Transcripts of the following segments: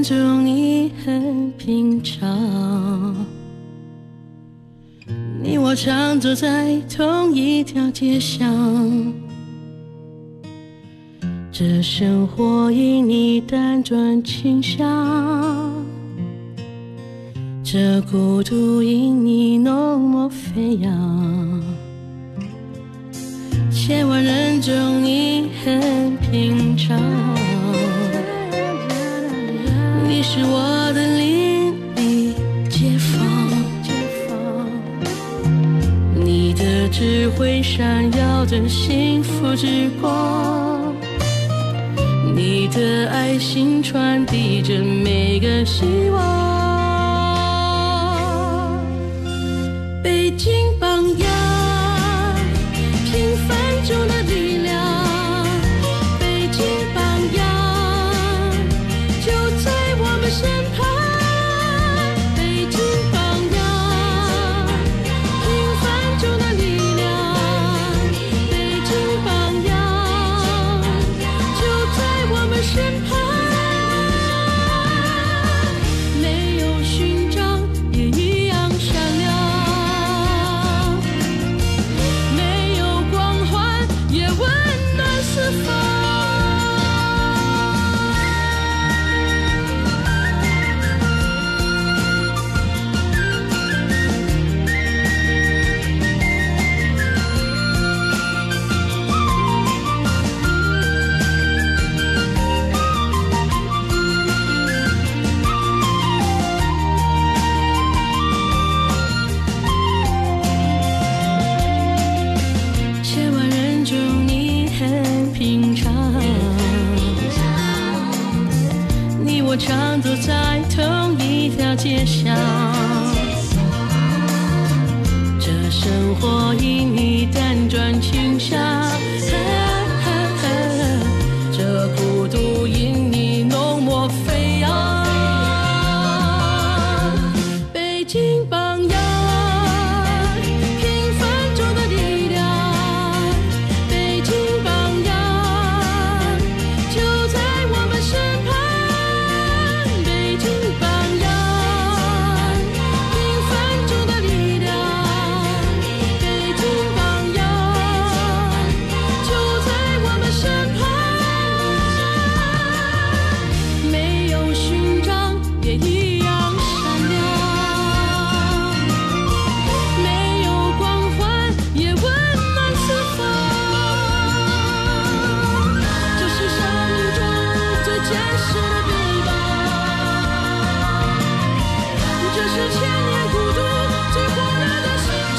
中你很平常，你我常走在同一条街上，这生活因你辗转倾向，这孤独因你浓墨飞扬，千万人中你很平常，你是我的邻里街坊，你的智慧闪耀着幸福之光，你的爱心传递着每个希望。北京榜样，平凡中的力量，北京榜样就在我们身旁。北京榜样，平凡中的力量，北京榜样就在我们身旁。没有勋章也一样闪亮，没有光环也温暖四方。千万人中你很平常，你我常走在同一条街上，这生活因你辗转倾向，这孤独因你浓墨飞扬。北京榜样，平凡中的力量，北京榜样就在我们身旁。北京榜样，平凡中的力量，北京榜样就在我们身旁。没有勋章也一样闪亮，没有光环也温暖四方。这是生命中最坚实的臂膀，这是千年孤独最火热的心肠。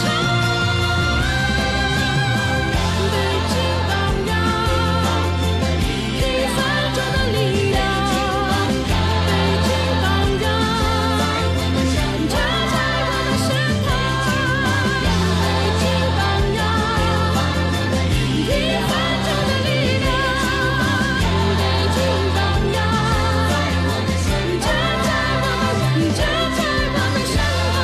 北京榜样，平凡中的力量，北京榜样就在我们身旁。北京榜样，平凡中的力量，北京榜样就在我们身旁。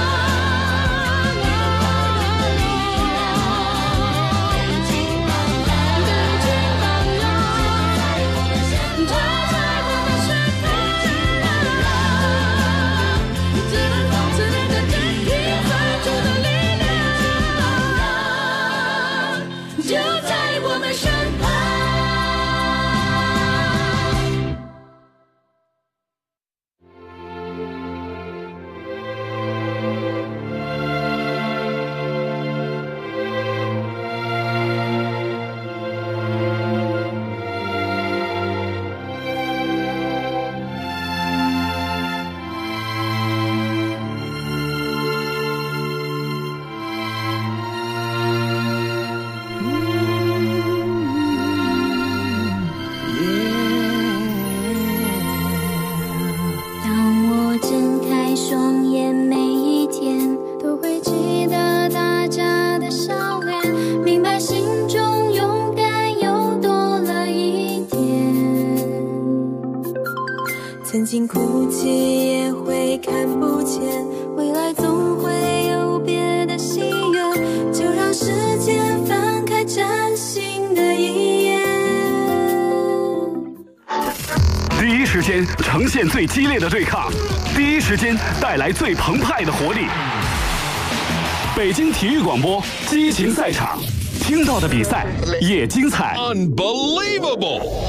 曾经哭泣也会看不见，未来总会有别的喜悦，就让时间翻开崭新的一页。 第一时间呈现最激烈的对抗，第一时间带来最澎湃的活力。北京体育广播激情赛场，听到的比赛也精彩。 Unbelievable！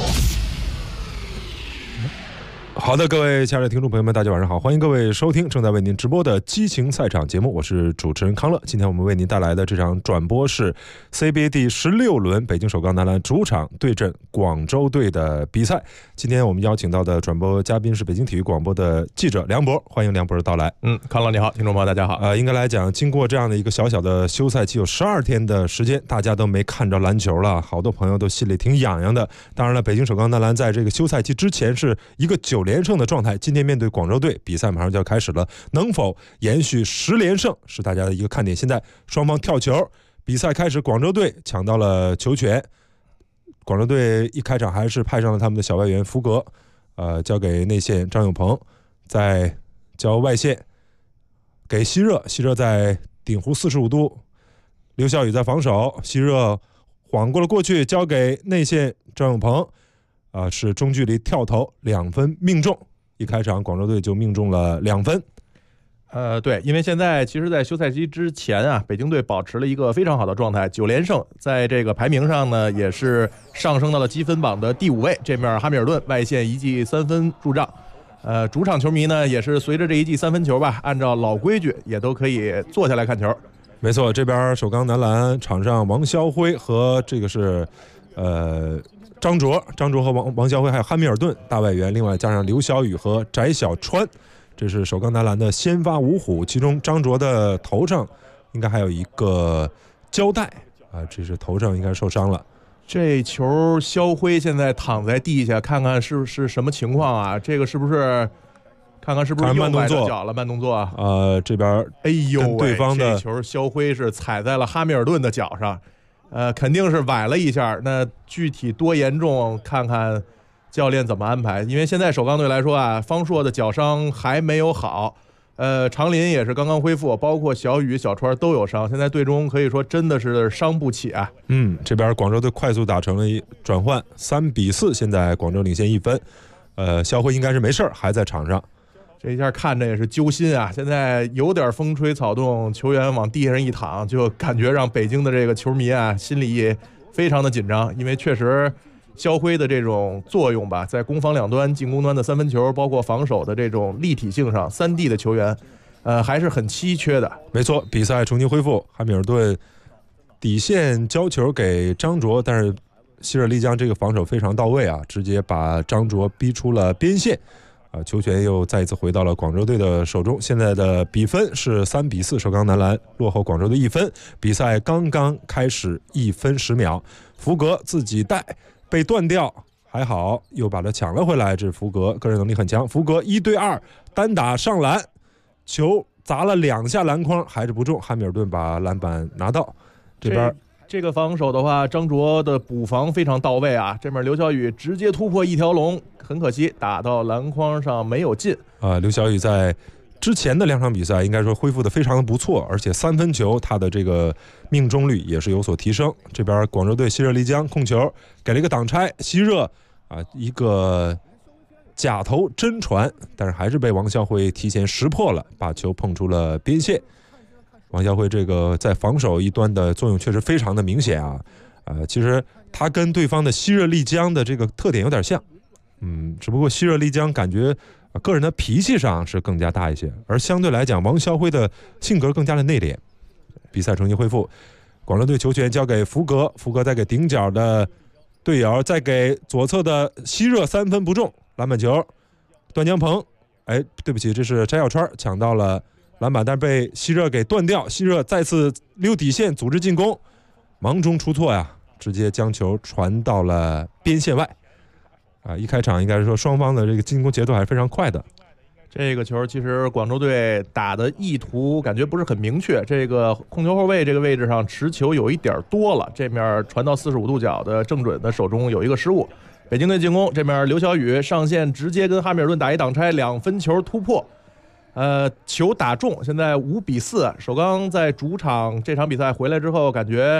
好的，各位亲爱的听众朋友们，大家晚上好，欢迎各位收听正在为您直播的激情赛场节目，我是主持人康乐。今天我们为您带来的这场转播是 CBA 第16轮北京首钢男篮主场对阵广州队的比赛。今天我们邀请到的转播嘉宾是北京体育广播的记者梁博，欢迎梁博的到来。 康乐你好，听众朋友大家好。 应该来讲，经过这样的一个小小的休赛期，有12天的时间，大家都没看着篮球了，好多朋友都心里挺痒痒的。当然了，北京首钢男篮在这个休赛期之前是一个9连胜的状态，今天面对广州队，比赛马上就要开始了，能否延续10连胜是大家的一个看点。现在双方跳球，比赛开始，广州队抢到了球权，广州队一开场还是派上了他们的小外援福格，交给内线张永鹏，再交外线给希热，希热在顶弧45度，刘晓宇在防守，希热晃过了过去，交给内线张永鹏，是中距离跳投2分命中。一开场广州队就命中了2分。 对，因为现在其实在休赛期之前啊，北京队保持了一个非常好的状态，9连胜，在这个排名上呢也是上升到了积分榜的第5位。这面哈密尔顿外线一记3分入账，主场球迷呢也是随着这一记3分球吧，按照老规矩也都可以坐下来看球。 没错，这边首钢男篮场上王霄辉和这个是张卓和王霄辉，还有哈密尔顿大外援，另外加上刘晓宇和翟小川，这是首钢男篮的先发五虎。其中张卓的头上应该还有一个胶带这是头上应该受伤了。 这球肖辉现在躺在地下，看看是什么情况啊？这个是不是看看是不是又崴着脚了？慢动作啊！ 这边哎呦， 对方的这球肖辉是踩在了哈密尔顿的脚上。肯定是崴了一下，那具体多严重，看看教练怎么安排。因为现在首钢队来说啊，方硕的脚伤还没有好，长林也是刚刚恢复，包括小雨、小川都有伤，现在队中可以说真的是伤不起啊。 这边广州队快速打成了转换，3-4，现在广州领先1分。肖辉应该是没事，还在场上。 这一下看着也是揪心啊！现在有点风吹草动，球员往地上一躺，就感觉让北京的这个球迷啊心里非常的紧张，因为确实肖辉的这种作用吧，在攻防两端，进攻端的3分球，包括防守的这种立体性上，3D 的球员，还是很稀缺的。 没错，比赛重新恢复，哈密尔顿底线交球给张卓，但是希尔丽江这个防守非常到位啊，直接把张卓逼出了边线。球权又再一次回到了广州队的手中，现在的比分是3-4，首钢男篮落后广州队1分。比赛刚刚开始1分10秒，福格自己带被断掉，还好又把他抢了回来，这是福格个人能力很强。福格1对2单打上篮，球砸了2下篮筐还是不中，哈密尔顿把篮板拿到。 这个防守的话，张卓的补防非常到位啊！这面刘晓宇直接突破一条龙，很可惜打到篮筐上没有进。 刘晓宇在之前的2场比赛应该说恢复的非常的不错，而且3分球他的这个命中率也是有所提升。这边广州队希热丽江控球给了一个挡拆，希热一个假投真传，但是还是被王霄辉提前识破了，把球碰出了边线。王霄辉这个在防守一端的作用确实非常的明显啊，其实他跟对方的希热丽江的这个特点有点像，只不过希热丽江感觉个人的脾气上是更加大一些，而相对来讲王霄辉的性格更加的内敛。比赛重新恢复，广州队球权交给福格，福格再给顶角的队友，再给左侧的希热3分不中，篮板球，段江鹏，对不起，这是翟小川抢到了篮板，但被希热给断掉，希热再次溜底线组织进攻，忙中出错呀，直接将球传到了边线外。一开场应该是说双方的这个进攻节奏还是非常快的。 这个球其实广州队打的意图感觉不是很明确，这个控球后卫这个位置上持球有一点多了，这面传到45度角的郑准的手中有一个失误。北京队进攻，这面刘晓宇上线直接跟哈密尔顿打一挡拆，2分球突破，球打中，现在5-4。首钢在主场这场比赛回来之后，感觉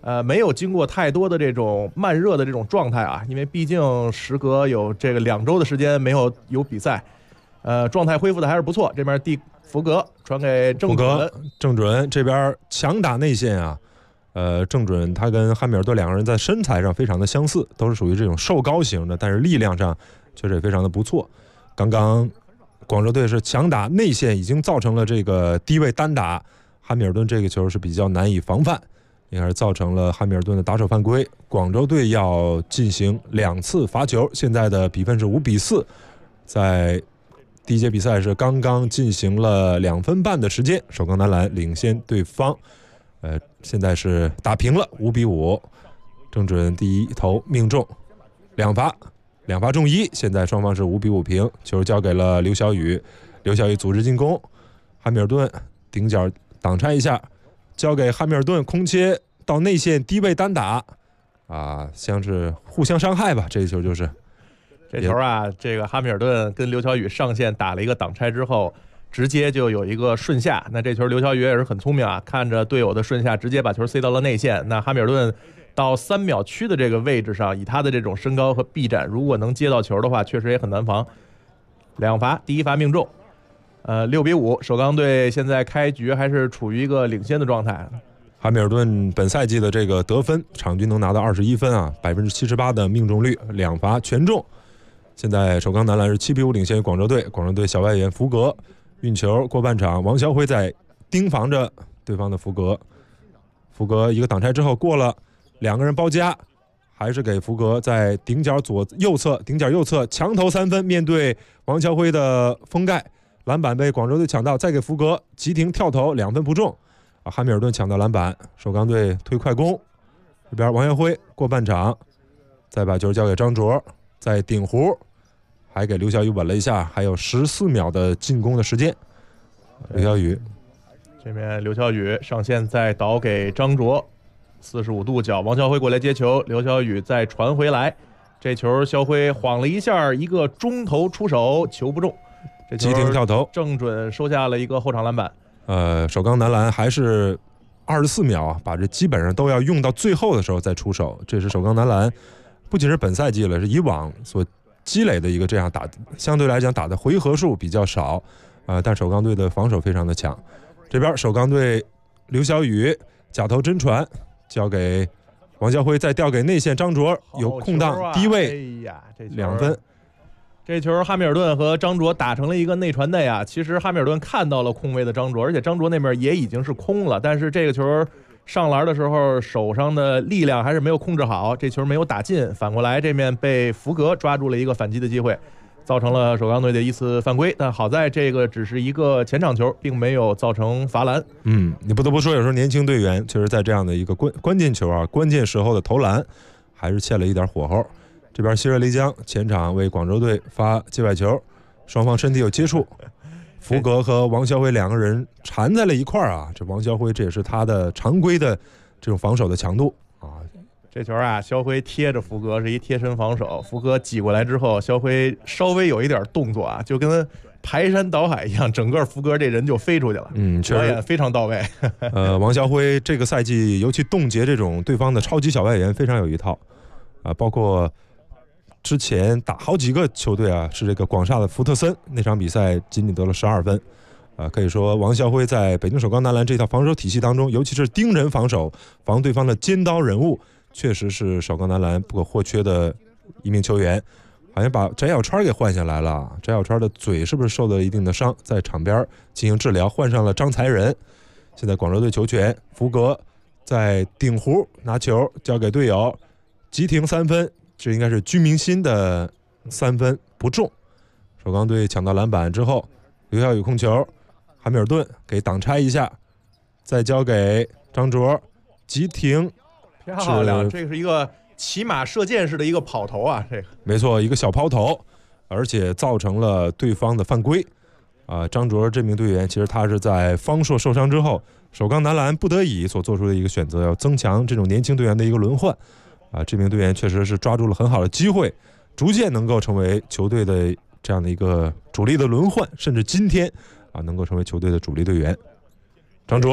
没有经过太多的这种慢热的这种状态啊，因为毕竟时隔有这个2周的时间没有比赛，状态恢复的还是不错。这边福格传给郑准， 郑准这边强打内线啊，郑准他跟汉密尔顿两个人在身材上非常的相似，都是属于这种瘦高型的，但是力量上确实也非常的不错。刚刚广州队是强打内线，已经造成了这个低位单打，汉密尔顿这个球是比较难以防范。应该是造成了汉密尔顿的打手犯规，广州队要进行2次罚球，现在的比分是5-4。在第一节比赛是刚刚进行了2分半的时间，首钢男篮领先对方，现在是打平了5-5。郑准第一投命中，2罚中1，现在双方是5-5平。球交给了刘晓宇，刘晓宇组织进攻，汉密尔顿顶角挡拆一下。交给汉密尔顿空切到内线低位单打，像是互相伤害吧。这一球就是这球啊，这个汉密尔顿跟刘晓宇上线打了一个挡拆之后，直接就有一个顺下。那这球刘晓宇也是很聪明啊，看着队友的顺下，直接把球塞到了内线。那汉密尔顿到3秒区的这个位置上，以他的这种身高和臂展，如果能接到球的话，确实也很难防。2罚，第1罚命中。6-5，首钢队现在开局还是处于一个领先的状态。 汉密尔顿本赛季的这个得分，场均能拿到21分啊，78%的命中率，2罚全中。现在首钢男篮是7-5领先于广州队。广州队小外援福格运球过半场，王晓辉在盯防着对方的福格。福格一个挡拆之后过了，2个人包夹，还是给福格在顶角右侧强投3分，面对王晓辉的封盖。篮板被广州队抢到，再给福格急停跳投2分不中，汉密尔顿抢到篮板，首钢队推快攻，这边王晓辉过半场，再把球交给张卓，再顶弧，还给刘晓宇稳了一下，还有14秒的进攻的时间。刘晓宇这边刘晓宇上线再倒给张卓，45度角，王晓辉过来接球，刘晓宇再传回来，这球肖辉晃了一下，一个中投出手，球不中。 急停跳投， 郑准收下了一个后场篮板。 首钢男篮还是24秒啊，把这基本上都要用到最后的时候再出手。这是首钢男篮不仅是本赛季了，是以往所积累的一个这样打，相对来讲打的回合数比较少但首钢队的防守非常的强。这边首钢队刘晓宇假投真传，交给王晓辉，再调给内线张卓，有空档低位，2分。 这球哈密尔顿和张卓打成了一个内传内啊！其实哈密尔顿看到了空位的张卓，而且张卓那边也已经是空了，但是这个球上篮的时候手上的力量还是没有控制好，这球没有打进，反过来这面被福格抓住了一个反击的机会，造成了首钢队的1次犯规。但好在这个只是一个前场球，并没有造成罚篮。 你不得不说，有时候年轻队员确实在这样的一个关键球啊，关键时候的投篮还是欠了一点火候。这边希热丽江前场为广州队发界外球，双方身体有接触，福格和王晓辉2个人缠在了一块儿啊。这王晓辉这也是他的常规的这种防守的强度啊。 这球啊，肖辉贴着福格是一贴身防守，福格挤过来之后，肖辉稍微有一点动作啊，就跟排山倒海一样，整个福格这人就飞出去了。表演非常到位。 王晓辉这个赛季尤其冻结这种对方的超级小外援非常有一套包括之前打好几个球队啊，是这个广厦的福特森，那场比赛仅仅得了12分可以说王晓辉在北京首钢男篮这套防守体系当中，尤其是盯人防守，防对方的尖刀人物，确实是首钢男篮不可或缺的一名球员。好像把翟小川给换下来了，翟小川的嘴是不是受到一定的伤，在场边进行治疗，换上了张才仁。现在广州队球权，福格在顶弧拿球交给队友，急停3分，这应该是居民新的3分不中。首钢队抢到篮板之后，刘晓宇控球，汉密尔顿给挡拆一下，再交给张卓，急停， 漂亮，这是一个骑马射箭式的一个跑投啊，这个没错，一个小抛投，而且造成了对方的犯规张卓这名队员其实他是在方硕受伤之后，首钢男篮不得已所做出的一个选择，要增强这种年轻队员的一个轮换这名队员确实是抓住了很好的机会，逐渐能够成为球队的这样的一个主力的轮换，甚至今天能够成为球队的主力队员。张卓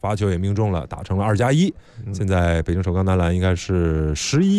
罚球也命中了，打成了2+1。现在北京首钢男篮应该是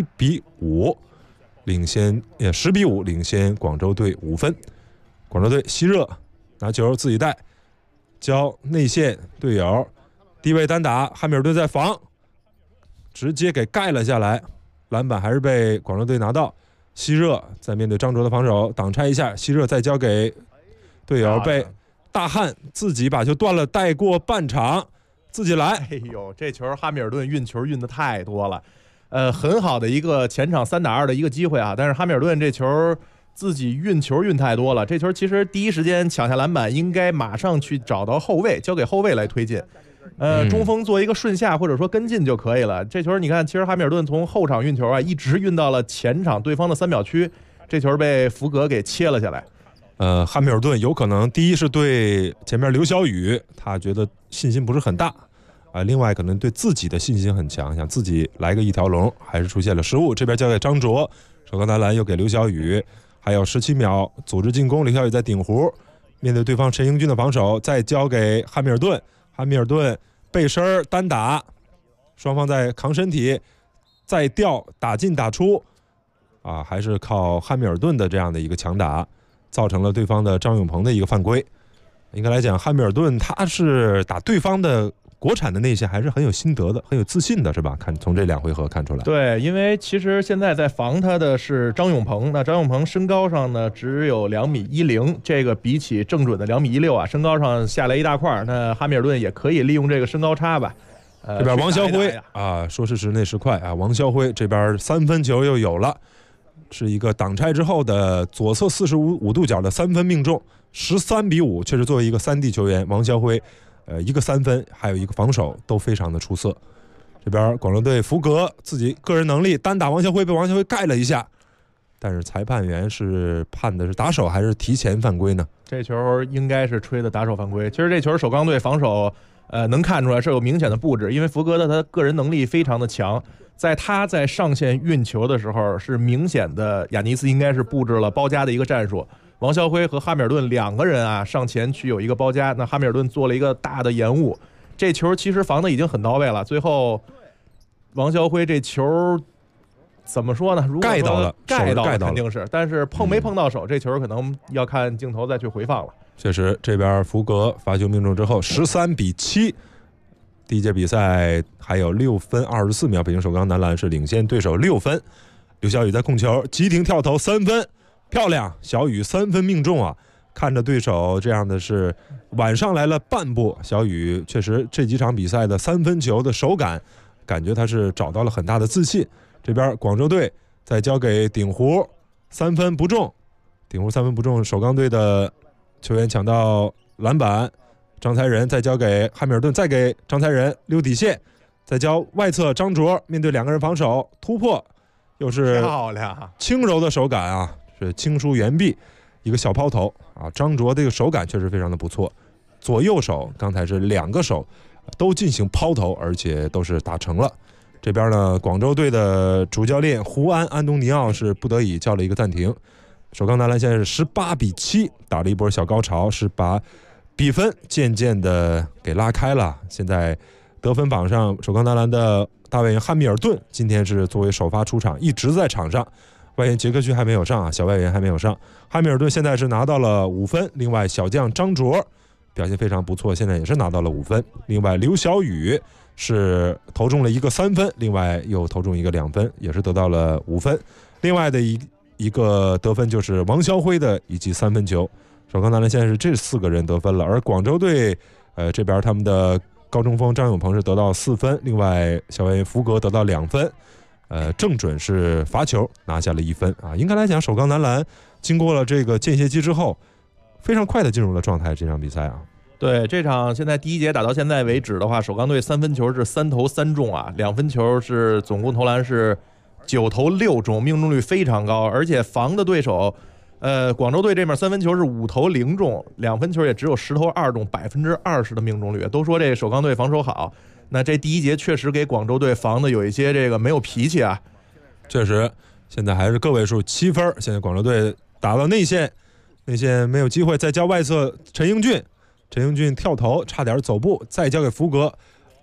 11-5领先，10-5领先广州队5分。广州队希热拿球自己带，交内线队友，低位单打，汉密尔顿在防，直接给盖了下来，篮板还是被广州队拿到。希热在面对张卓的防守挡拆一下，希热再交给队友，被大汉自己把球断了，带过半场，自己来。 哎呦，这球哈密尔顿运球运的太多了，很好的一个前场3打2的一个机会啊，但是哈密尔顿这球自己运球运太多了，这球其实第一时间抢下篮板，应该马上去找到后卫，交给后卫来推进。中锋做一个顺下或者说跟进就可以了。这球你看，其实哈密尔顿从后场运球啊，一直运到了前场对方的3秒区，这球被福格给切了下来。 哈密尔顿有可能第一是对前面刘晓宇，他觉得信心不是很大另外可能对自己的信心很强，想自己来个一条龙，还是出现了失误。这边交给张卓，首钢男篮又给刘晓宇，还有17秒组织进攻，刘晓宇在顶弧，面对对方陈英俊的防守，再交给哈密尔顿，哈密尔顿背身单打，双方在扛身体，再吊打进打出还是靠哈密尔顿的这样的一个强打，造成了对方的张永鹏的一个犯规。应该来讲，哈密尔顿他是打对方的国产的内线还是很有心得的，很有自信的，是吧？看从这2回合看出来。 对，因为其实现在在防他的是张永鹏，那张永鹏身高上呢只有2.10米，这个比起正准的2.16米身高上下来一大块，那哈密尔顿也可以利用这个身高差吧。 这边王霄辉说时迟那时快王霄辉这边3分球又有了，是一个挡拆之后的左侧45度角的3分命中，13-5，确实作为一个3D 球员，王霄辉一个3分还有一个防守都非常的出色。这边广州队福格自己个人能力单打王霄辉，被王霄辉盖了一下，但是裁判员是判的是打手还是提前犯规呢？ 这球应该是吹的打手犯规。其实这球首钢队防守能看出来是有明显的布置，因为福格的他个人能力非常的强，在他在上线运球的时候是明显的，亚尼斯应该是布置了包夹的一个战术，王霄辉和哈密尔顿2个人上前去有一个包夹，那哈密尔顿做了一个大的延误，这球其实防的已经很到位了，最后王霄辉这球怎么说呢？如果盖到了肯定是，但是碰没碰到手，这球可能要看镜头再去回放了。 确实，这边福格罚球命中之后13-7，第一节比赛还有6分24秒，北京首钢男篮是领先对手6分。刘晓宇在控球急停跳投3分，漂亮，小宇3分命中看着对手这样的是晚上来了半步，小宇确实这几场比赛的3分球的手感觉他是找到了很大的自信。这边广州队再交给顶弧，3分不中，顶弧3分不中，首钢队的球员抢到篮板，张才仁再交给汉密尔顿，再给张才仁溜底线，再交外侧张卓，面对2个人防守突破，又是漂亮轻柔的手感是轻疏援臂，一个小抛投张卓这个手感确实非常的不错，左右手刚才是2个手都进行抛投，而且都是打成了。这边呢，广州队的主教练胡安东尼奥是不得已叫了一个暂停。首钢男篮现在是18-7，打了一波小高潮，是把比分渐渐的给拉开了。现在得分榜上，首钢男篮的大外援汉密尔顿今天是作为首发出场，一直在场上。外援杰克逊还没有上小外援还没有上。汉密尔顿现在是拿到了5分，另外小将张卓表现非常不错，现在也是拿到了5分。另外刘晓宇是投中了一个3分，另外又投中一个2分，也是得到了5分。另外的一个得分就是王霄辉的一记3分球。首钢男篮现在是这4个人得分了，而广州队这边他们的高中锋张永鹏是得到4分，另外小外援福格得到2分。正准是罚球拿下了1分应该来讲，首钢男篮经过了这个间歇期之后，非常快的进入了状态。这场比赛对，这场现在第一节打到现在为止的话，首钢队3分球是3投3中2分球是总共投篮是9投6中，命中率非常高，而且防的对手广州队这面3分球是5投0中，2分球也只有10投2中，20%的命中率。都说这首钢队防守好，那这第一节确实给广州队防的有一些这个没有脾气确实现在还是个位数7分。现在广州队打到内线没有机会，再交外侧陈英俊跳投差点走步，再交给福格，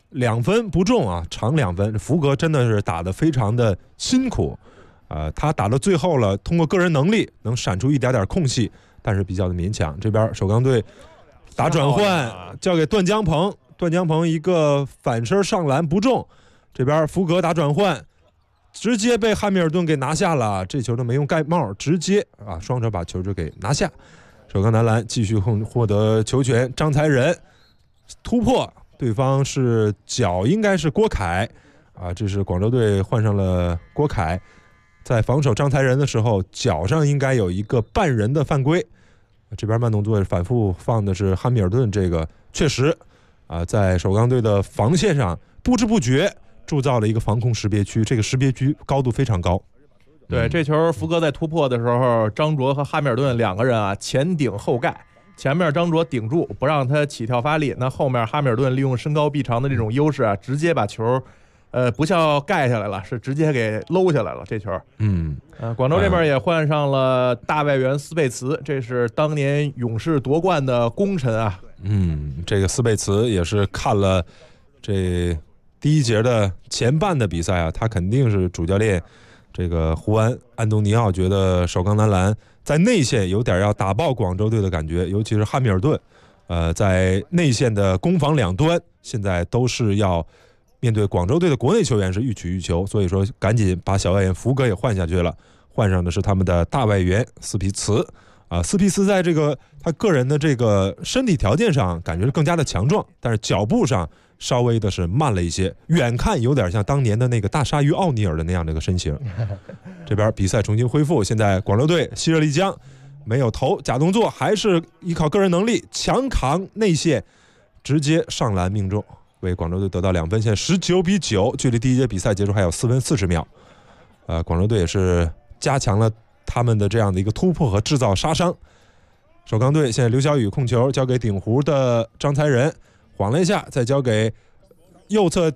2分不中啊，长2分。福格真的是打得非常的辛苦，他打到最后了，通过个人能力能闪出一点点空隙，但是比较的勉强。这边首钢队打转换，交给段江鹏，段江鹏一个反身上篮不中，这边福格打转换，直接被汉密尔顿给拿下了，这球都没用盖帽，直接双手把球就给拿下。首钢男篮继续获得球权，张才仁突破，对方是脚应该是郭凯这是广州队换上了郭凯，在防守张才仁的时候脚上应该有一个半人的犯规，这边慢动作反复放的是汉密尔顿，这个确实在首钢队的防线上不知不觉铸造了一个防空识别区，这个识别区高度非常高。 对，这球福格在突破的时候，张卓和汉密尔顿2个人前顶后盖，前面张卓顶住不让他起跳发力，那后面汉密尔顿利用身高臂长的这种优势直接把球不像盖下来了，是直接给搂下来了这球。广州这边也换上了大外援斯贝茨，这是当年勇士夺冠的功臣啊。 这个斯贝茨也是看了这第一节的前半的比赛他肯定是主教练这个胡安东尼奥觉得首钢男篮在内线有点要打爆广州队的感觉，尤其是汉密尔顿在内线的攻防两端现在都是要面对广州队的国内球员是欲取欲求，所以说赶紧把小外援福格也换下去了，换上的是他们的大外援斯皮茨斯皮茨在这个他个人的这个身体条件上感觉是更加的强壮，但是脚步上稍微的是慢了一些，远看有点像当年的那个大鲨鱼奥尼尔的那样的一个身形。这边比赛重新恢复，现在广州队西热丽江没有投假动作，还是依靠个人能力强扛内线，直接上篮命中，为广州队得到2分，现在19-9，距离第一节比赛结束还有4分40秒。广州队也是加强了他们的这样的一个突破和制造杀伤。首钢队现在刘晓宇控球，交给顶湖的张才仁，晃了一下，再交给右侧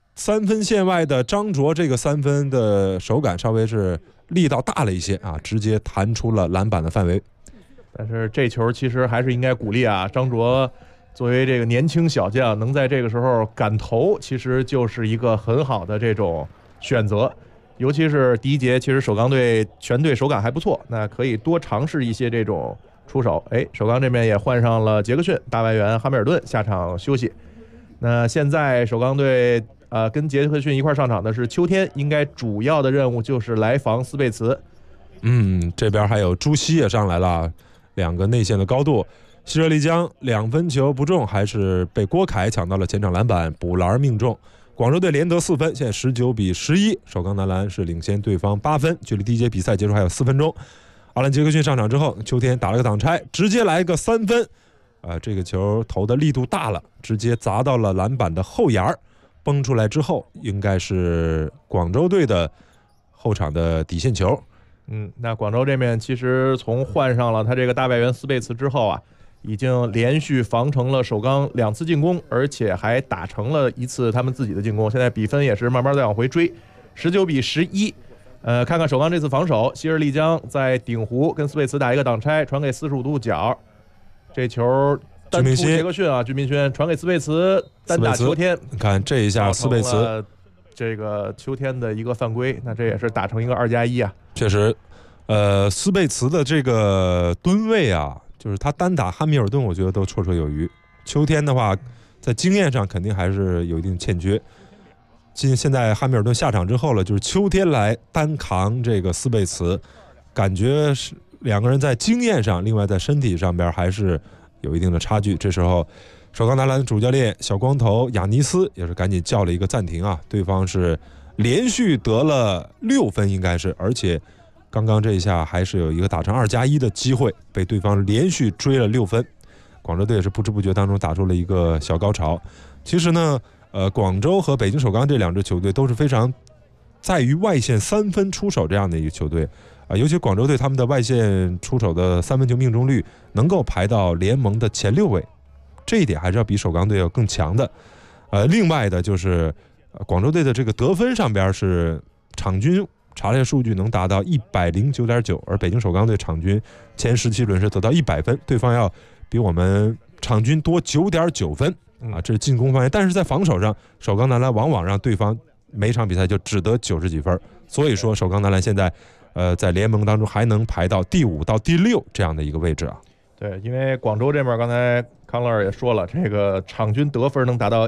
3分线外的张卓，这个3分的手感稍微是力道大了一些直接弹出了篮板的范围。 但是这球其实还是应该鼓励张卓作为这个年轻小将，能在这个时候敢投，其实就是一个很好的这种选择。尤其是第一节，其实首钢队全队手感还不错，那可以多尝试一些这种出手。首钢这边也换上了杰克逊，大外援哈密尔顿下场休息。那现在首钢队跟杰克逊一块上场的是秋天，应该主要的任务就是来防斯贝茨。 这边还有朱熹也上来了，2个内线的高度。西热丽江2分球不中，还是被郭凯抢到了前场篮板，补篮命中。广州队连得4分，现在19-11，首钢男篮是领先对方8分，距离第一节比赛结束还有4分钟。阿兰杰克逊上场之后，秋天打了个挡拆，直接来个3分，这个球投的力度大了，直接砸到了篮板的后沿，崩出来之后，应该是广州队的后场的底线球。 那广州这边其实从换上了他这个大外援斯贝茨之后已经连续防成了首钢2次进攻，而且还打成了1次他们自己的进攻，现在比分也是慢慢在往回追，19-11。看看首钢这次防守，西热丽江在顶湖跟斯贝茨打一个挡拆，传给45度角，这球单突杰克逊居民轩传给斯贝茨，单打秋天。 你看这一下斯贝茨这个秋天的一个犯规，那这也是打成一个2+1 确实，斯贝茨的这个吨位就是他单打汉密尔顿，我觉得都绰绰有余。秋天的话，在经验上肯定还是有一定欠缺。现在汉密尔顿下场之后了，就是秋天来单扛这个斯贝茨，感觉是2个人在经验上，另外在身体上边还是有一定的差距。这时候，首钢男篮的主教练小光头亚尼斯也是赶紧叫了一个暂停对方是连续得了6分，应该是，而且刚刚这一下还是有一个打成2+1的机会，被对方连续追了6分。广州队也是不知不觉当中打出了一个小高潮。其实呢，广州和北京首钢这2支球队都是非常在于外线3分出手这样的一个球队尤其广州队他们的外线出手的3分球命中率能够排到联盟的前6位，这一点还是要比首钢队要更强的。另外的就是广州队的这个得分上边是场均查了一下数据能达到109.9，而北京首钢队场均前17轮是得到100分，对方要比我们场均多9.9分啊，这是进攻方面。但是在防守上，首钢男篮往往让对方每场比赛就只得90几分，所以说首钢男篮现在在联盟当中还能排到第5到第6这样的一个位置啊。 对，因为广州这边刚才康乐也说了，这个场均得分能达到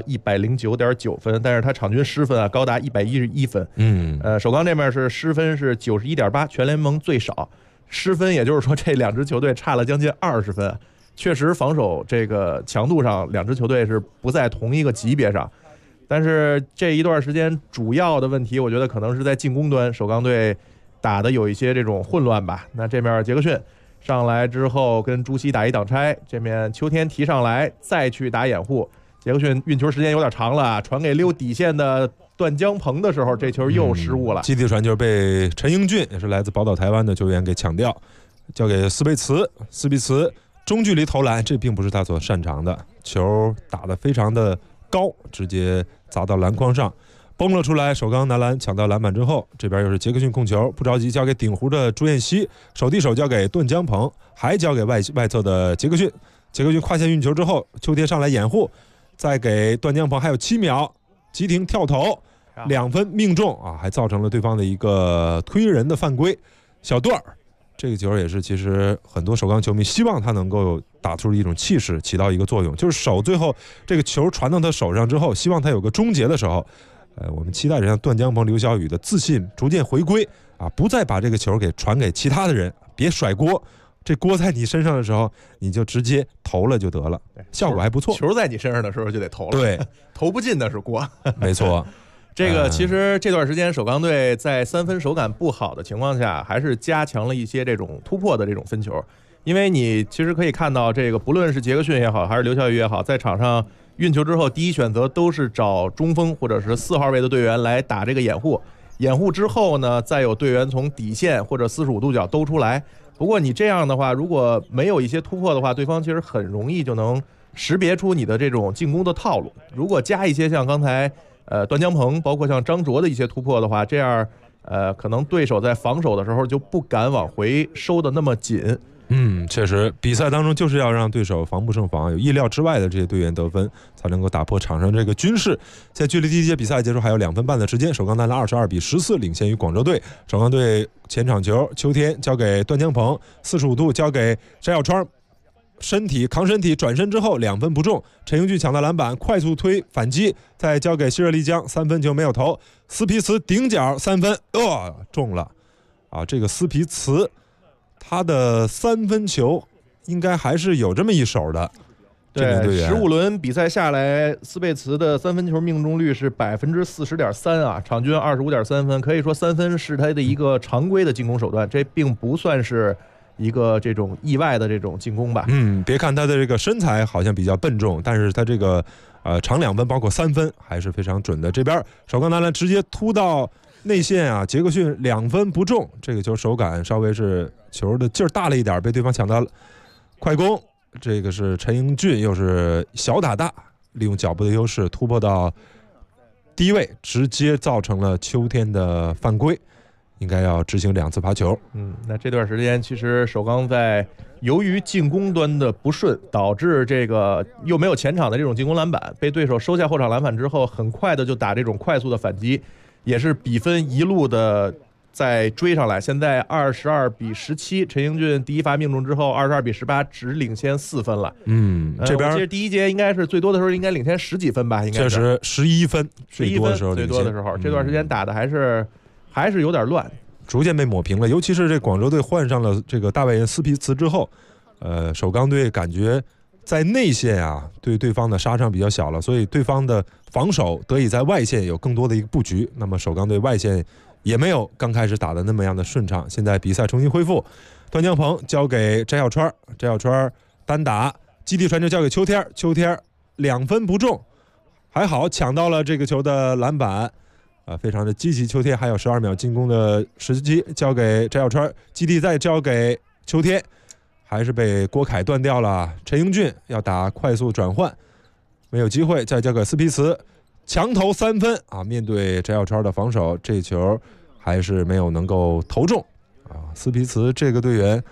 109.9分，但是他场均失分啊高达111分。首钢这边是失分是91.8，全联盟最少。失分也就是说这两支球队差了将近20分，确实防守这个强度上两支球队是不在同一个级别上。但是这一段时间主要的问题，我觉得可能是在进攻端，首钢队打的有一些这种混乱吧。那这面杰克逊上来之后跟朱熹打一挡拆，这面秋天提上来再去打掩护，杰克逊运球时间有点长了，传给溜底线的段江鹏的时候，这球又失误了。 基地传球被陈英俊，也是来自宝岛台湾的球员给抢掉，交给斯贝茨。斯贝茨中距离投篮，这并不是他所擅长的，球打得非常的高，直接砸到篮筐上，崩了出来。首钢男篮抢到篮板之后，这边又是杰克逊控球，不着急，交给顶湖的朱彦曦，手递手交给段江鹏，还交给外侧的杰克逊。杰克逊跨线运球之后，秋天上来掩护，再给段江鹏，还有7秒，急停跳投，2分命中啊，还造成了对方的一个推人的犯规。小段儿这个球也是，其实很多首钢球迷希望他能够打出一种气势，起到一个作用，就是手最后这个球传到他手上之后，希望他有个终结的时候。我们期待着像段江鹏、刘晓宇的自信逐渐回归啊，不再把这个球给传给其他的人，别甩锅，这锅在你身上的时候，你就直接投了就得了，效果还不错。 球在你身上的时候就得投了， 对， 投不进的是锅， 没错。 这个其实这段时间首钢队在3分手感不好的情况下，还是加强了一些这种突破的这种分球，因为你其实可以看到，这个不论是杰克逊也好，还是刘晓宇也好，在场上运球之后，第一选择都是找中锋或者是4号位的队员来打这个掩护。掩护之后呢，再有队员从底线或者45度角兜出来。不过你这样的话，如果没有一些突破的话，对方其实很容易就能识别出你的这种进攻的套路。如果加一些像刚才段江鹏，包括像张卓的一些突破的话，这样可能对手在防守的时候就不敢往回收的那么紧。 确实，比赛当中就是要让对手防不胜防，有意料之外的这些队员得分，才能够打破场上这个均势。在距离第一节比赛结束还有2分半的时间，首钢男篮22-14领先于广州队。首钢队前场球，秋天交给段江鹏，45度交给翟小川，扛身体转身之后2分不中，陈英俊抢到篮板，快速推反击，再交给西热丽江，3分球没有投，斯皮茨顶角3分，中了啊！这个斯皮茨他的3分球应该还是有这么一手的。 对，15轮比赛下来，斯贝茨的3分球命中率是40.3%啊，场均25.3分，可以说3分是他的一个常规的进攻手段，这并不算是一个这种意外的这种进攻吧。 别看他的这个身材好像比较笨重，但是他这个长2分包括3分还是非常准的。这边首钢男篮直接突到内线啊，杰克逊2分不中，这个球手感稍微是球的劲儿大了一点，被对方抢到了。快攻，这个是陈英俊，又是小打大，利用脚步的优势突破到低位，直接造成了秋天的犯规，应该要执行2次罚球。 那这段时间其实首钢在由于进攻端的不顺，导致这个又没有前场的这种进攻篮板，被对手收下后场篮板之后，很快的就打这种快速的反击，也是比分一路的再追上来。现在22-17，陈英俊第一罚命中之后，22-18，只领先4分了。 这边其实第一节应该是最多的时候应该领先10几分吧，应该是确实11分，最多的时候， 这段时间打的还是有点乱。 逐渐被抹平了，尤其是这广州队换上了这个大外援斯皮茨之后，首钢队感觉在内线啊对对方的杀伤比较小了，所以对方的防守得以在外线有更多的一个布局。那么首钢队外线也没有刚开始打的那么样的顺畅。现在比赛重新恢复，段江鹏交给翟小川，翟小川单打，基地传球交给秋天，秋天2分不中，还好抢到了这个球的篮板。非常的积极，秋天还有12秒进攻的时机，交给翟小川，基地再交给秋天，还是被郭凯断掉了。陈英俊要打快速转换，没有机会，再交给斯皮茨，强投3分啊！面对翟小川的防守，这球还是没有能够投中啊！斯皮茨这个队员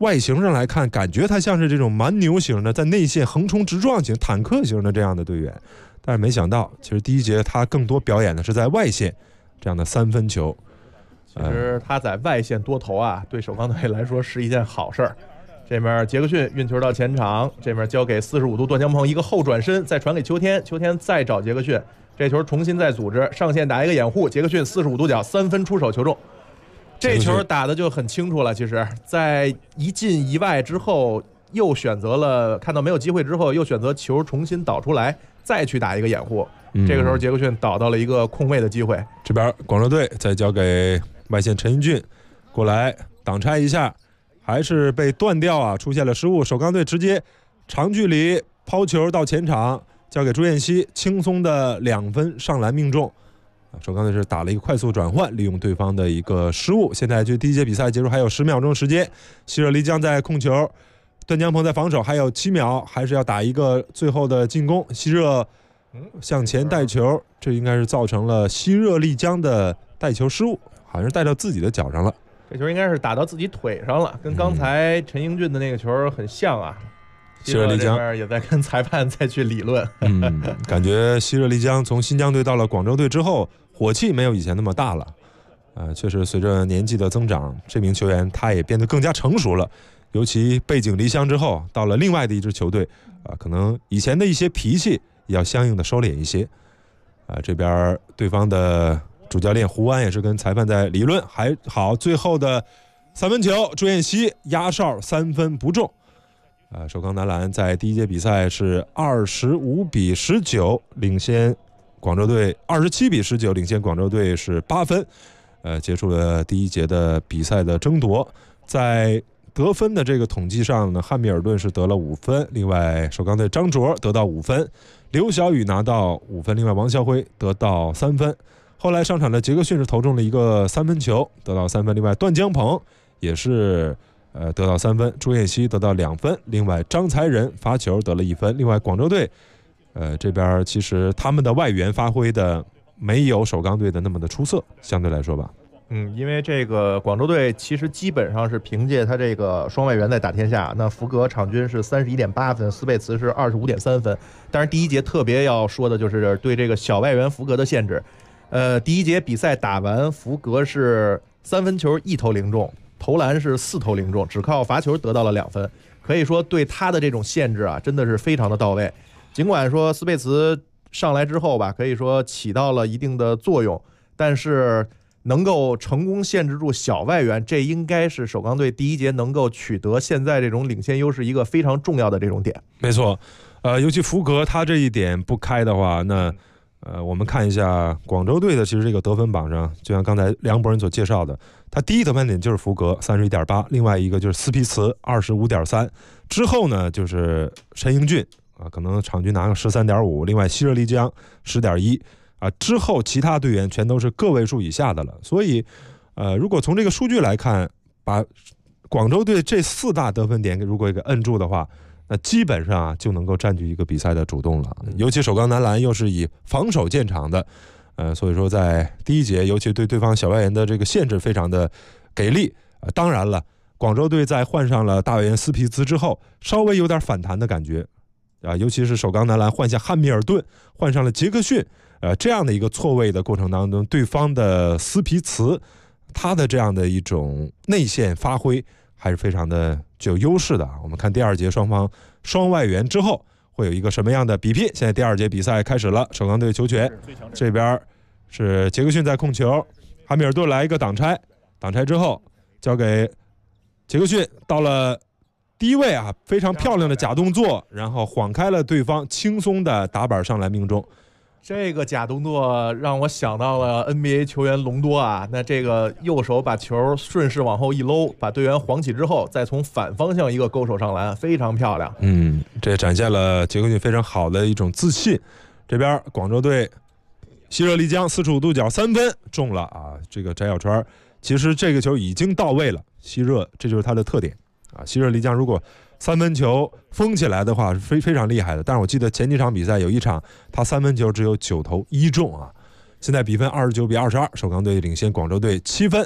外形上来看，感觉他像是这种蛮牛型的，在内线横冲直撞型、坦克型的这样的队员，但是没想到，其实第一节他更多表演的是在外线这样的3分球。 其实他在外线多投啊，对首钢队来说是一件好事儿。这边杰克逊运球到前场，这边交给45度段江鹏，一个后转身，再传给秋天，秋天再找杰克逊，这球重新再组织，上线打一个掩护，杰克逊45度角3分出手球中。这球打的就很清楚了，其实在一进一外之后，又选择了看到没有机会之后，又选择球重新导出来，再去打一个掩护。这个时候杰克逊导到了一个空位的机会。 这边广州队再交给外线陈英俊过来挡拆一下，还是被断掉啊，出现了失误。首钢队直接长距离抛球到前场，交给朱彦西，轻松的2分上篮命中。首钢队是打了一个快速转换，利用对方的一个失误。现在距第一节比赛结束还有10秒钟时间，希热丽江在控球，段江鹏在防守，还有7秒，还是要打一个最后的进攻。希热向前带球，这应该是造成了希热丽江的带球失误，好像是带到自己的脚上了。 这球应该是打到自己腿上了，跟刚才陈英俊的那个球很像啊。 希热丽江也在跟裁判再去理论。 感觉希热丽江从新疆队到了广州队之后，火气没有以前那么大了。确实随着年纪的增长，这名球员他也变得更加成熟了。尤其背井离乡之后，到了另外的一支球队，可能以前的一些脾气也要相应的收敛一些。这边对方的主教练胡安也是跟裁判在理论，还好最后的3分球，朱彦西压哨3分不中。首钢男篮在第一节比赛是25-19领先广州队，27-19领先广州队是8分。结束了第一节的比赛的争夺。在得分的这个统计上呢，汉密尔顿是得了5分，另外首钢队张卓得到5分，刘晓宇拿到5分，另外王啸辉得到3分。后来上场的杰克逊是投中了一个3分球，得到3分，另外段江鹏也是得到3分，朱彦西得到2分，另外张才仁罚球得了1分。另外广州队这边其实他们的外援发挥的没有首钢队的那么的出色，相对来说吧。 因为这个广州队其实基本上是凭借他这个双外援在打天下。那福格场均是31.8分，斯贝茨是25.3分。但是第一节特别要说的就是对这个小外援福格的限制。第一节比赛打完，福格是3分球1投0中，投篮是4投0中，只靠罚球得到了2分。可以说对他的这种限制啊，真的是非常的到位。尽管说斯贝茨上来之后吧，可以说起到了一定的作用，但是能够成功限制住小外援，这应该是首钢队第一节能够取得现在这种领先优势一个非常重要的这种点。 没错，尤其福格他这一点不开的话，那我们看一下广州队的其实这个得分榜上，就像刚才梁博仁所介绍的，他第一得分点就是福格31.8，另外一个就是斯皮茨25.3，之后呢就是陈英俊可能场均拿个13.5，另外希热丽江10.1。之后其他队员全都是个位数以下的了，所以如果从这个数据来看，把广州队这4大得分点如果给摁住的话，那基本上就能够占据一个比赛的主动了。尤其首钢男篮又是以防守见长的，所以说在第一节尤其对对方小外援的这个限制非常的给力。当然了，广州队在换上了大外援斯皮茨之后，稍微有点反弹的感觉尤其是首钢男篮换下汉密尔顿，换上了杰克逊。这样的一个错位的过程当中，对方的斯皮茨他的这样的一种内线发挥还是非常的具有优势的。我们看第二节双方双外援之后会有一个什么样的比拼。现在第二节比赛开始了，首钢队球权，这边是杰克逊在控球，汉密尔顿来一个挡拆之后交给杰克逊，到了第一位非常漂亮的假动作，然后晃开了对方，轻松的打板上来命中。 这个假动作让我想到了 NBA 球员隆多那这个右手把球顺势往后一搂，把队员晃起之后，再从反方向一个勾手上篮，非常漂亮。 这展现了杰克逊非常好的一种自信。这边广州队希热丽江45度角3分中了这个翟小川其实这个球已经到位了，希热这就是他的特点希热丽江如果3分球封起来的话是非常厉害的，但是我记得前几场比赛有一场他3分球只有9投1中现在比分29-22，首钢队领先广州队7分。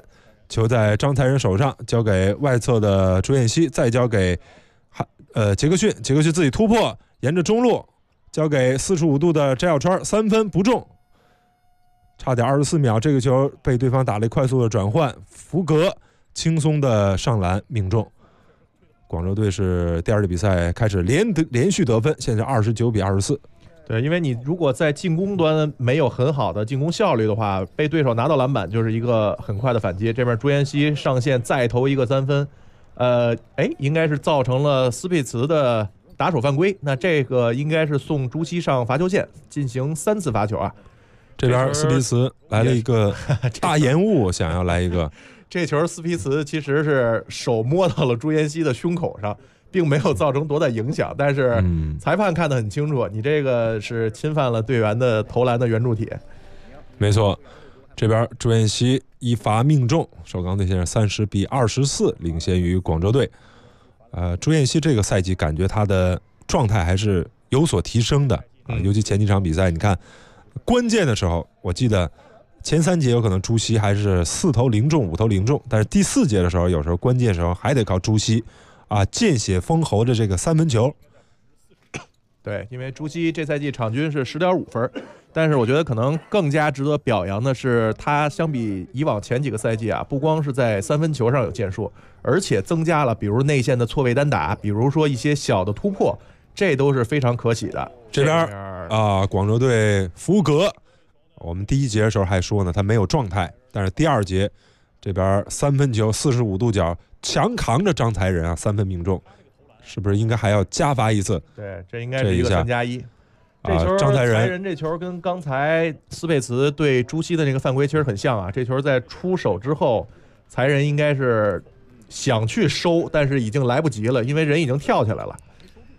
球在张才仁手上，交给外侧的朱彦西，再交给杰克逊，杰克逊自己突破，沿着中路交给45度的翟小川，3分不中，差点24秒，这个球被对方打了快速的转换，福格轻松的上篮命中。广州队是第二节比赛开始连续得分，现在29比24。 对，因为你如果在进攻端没有很好的进攻效率的话，被对手拿到篮板就是一个很快的反击。这边朱彦西上线再投一个3分，应该是造成了斯佩茨的打手犯规。那这个应该是送朱熹上罚球线进行3次罚球啊。 这边斯皮茨来了一个大延误，想要来一个。 这球斯皮茨其实是手摸到了朱彦西的胸口上，并没有造成多大影响，但是裁判看得很清楚，你这个是侵犯了队员的投篮的圆柱体。 没错，这边朱彦西一罚命中，首钢队现在30比24领先于广州队。朱彦西这个赛季感觉他的状态还是有所提升的啊，尤其前几场比赛，你看关键的时候，我记得前3节有可能朱熹还是4投0中5投0中，但是第4节的时候，有时候关键时候还得靠朱熹啊见血封喉的这个3分球。 对，因为朱熹这赛季场均是10.5分，但是我觉得可能更加值得表扬的是，他相比以往前几个赛季啊，不光是在3分球上有建树，而且增加了比如内线的错位单打，比如说一些小的突破，这都是非常可喜的。 这边广州队福格，我们第1节的时候还说呢，他没有状态，但是第2节这边3分球45度角强扛着张才仁啊，3分命中，是不是应该还要加罚一次？ 对，这应该是一个3+1。这球张才仁这球跟刚才斯佩茨对朱熹的那个犯规其实很像啊。这球在出手之后，才仁应该是想去收，但是已经来不及了，因为人已经跳起来了。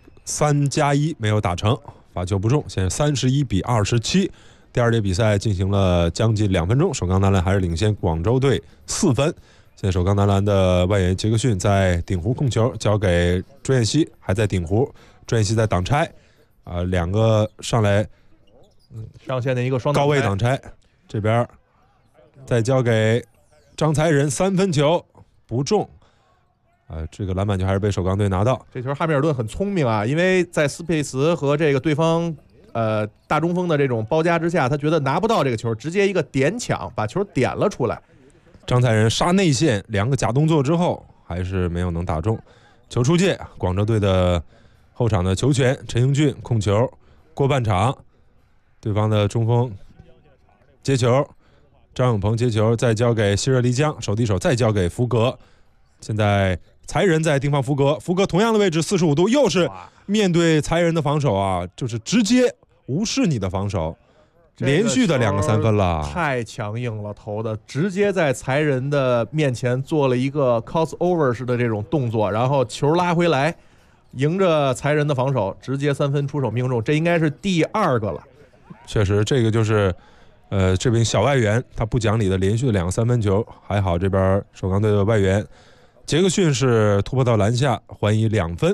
3+1没有打成，罚球不中，现在31比27。第2节比赛进行了将近2分钟，首钢男篮还是领先广州队4分。现在首钢男篮的外援杰克逊在顶弧控球，交给朱彦西，还在顶弧，朱彦西在挡拆，两个上来， 上线的一个双高位挡拆，这边再交给张才仁3分球不中，这个篮板球还是被首钢队拿到。 这球哈密尔顿很聪明啊，因为在斯佩茨和这个对方大中锋的这种包夹之下，他觉得拿不到这个球，直接一个点抢把球点了出来。 张才仁杀内线2个假动作之后，还是没有能打中。球出界，广州队的后场的球权，陈英俊控球过半场，对方的中锋接球，张永鹏接球，再交给希热丽江，手递手再交给福格。现在才仁在盯防福格，福格同样的位置45度，又是面对才仁的防守啊，就是直接无视你的防守。连续的2个3分了， 太强硬了，投的直接在才仁的面前做了一个 crossover 式的这种动作，然后球拉回来，迎着才仁的防守，直接3分出手命中，这应该是第2个了。 确实，这个就是这边小外援他不讲理的连续的2个3分球，还好这边首钢队的外援杰克逊是突破到篮下，还以2分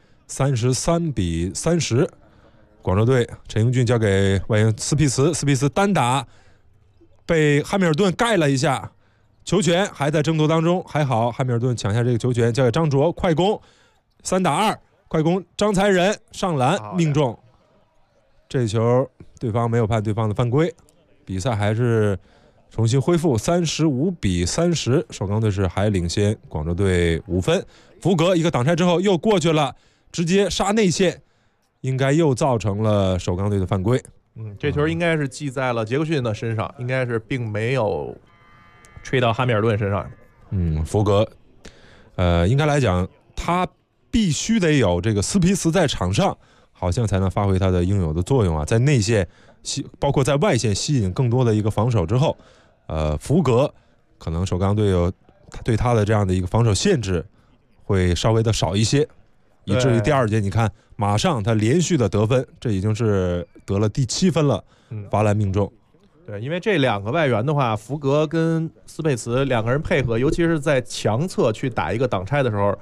，33比30。广州队陈英俊交给外援斯皮茨，斯皮茨单打被汉密尔顿盖了一下，球权还在争夺当中，还好汉密尔顿抢下这个球权，交给张卓，快攻3打2，快攻张才仁上篮命中，这球对方没有判对方的犯规，比赛还是重新恢复35比30，首钢队是还领先广州队5分。福格一个挡拆之后又过去了，直接杀内线，应该又造成了首钢队的犯规。 这球应该是记在了杰克逊的身上，应该是并没有吹到哈密尔顿身上。 福格应该来讲他必须得有这个斯皮茨在场上，好像才能发挥他的应有的作用啊，在内线包括在外线吸引更多的一个防守之后，福格可能首钢队有对他的这样的一个防守限制会稍微的少一些，以至于第2节你看马上他连续的得分，这已经是得了第7分了，罚篮命中。 对，因为这2个外援的话，福格跟斯佩茨2个人配合，尤其是在强侧去打一个挡拆的时候，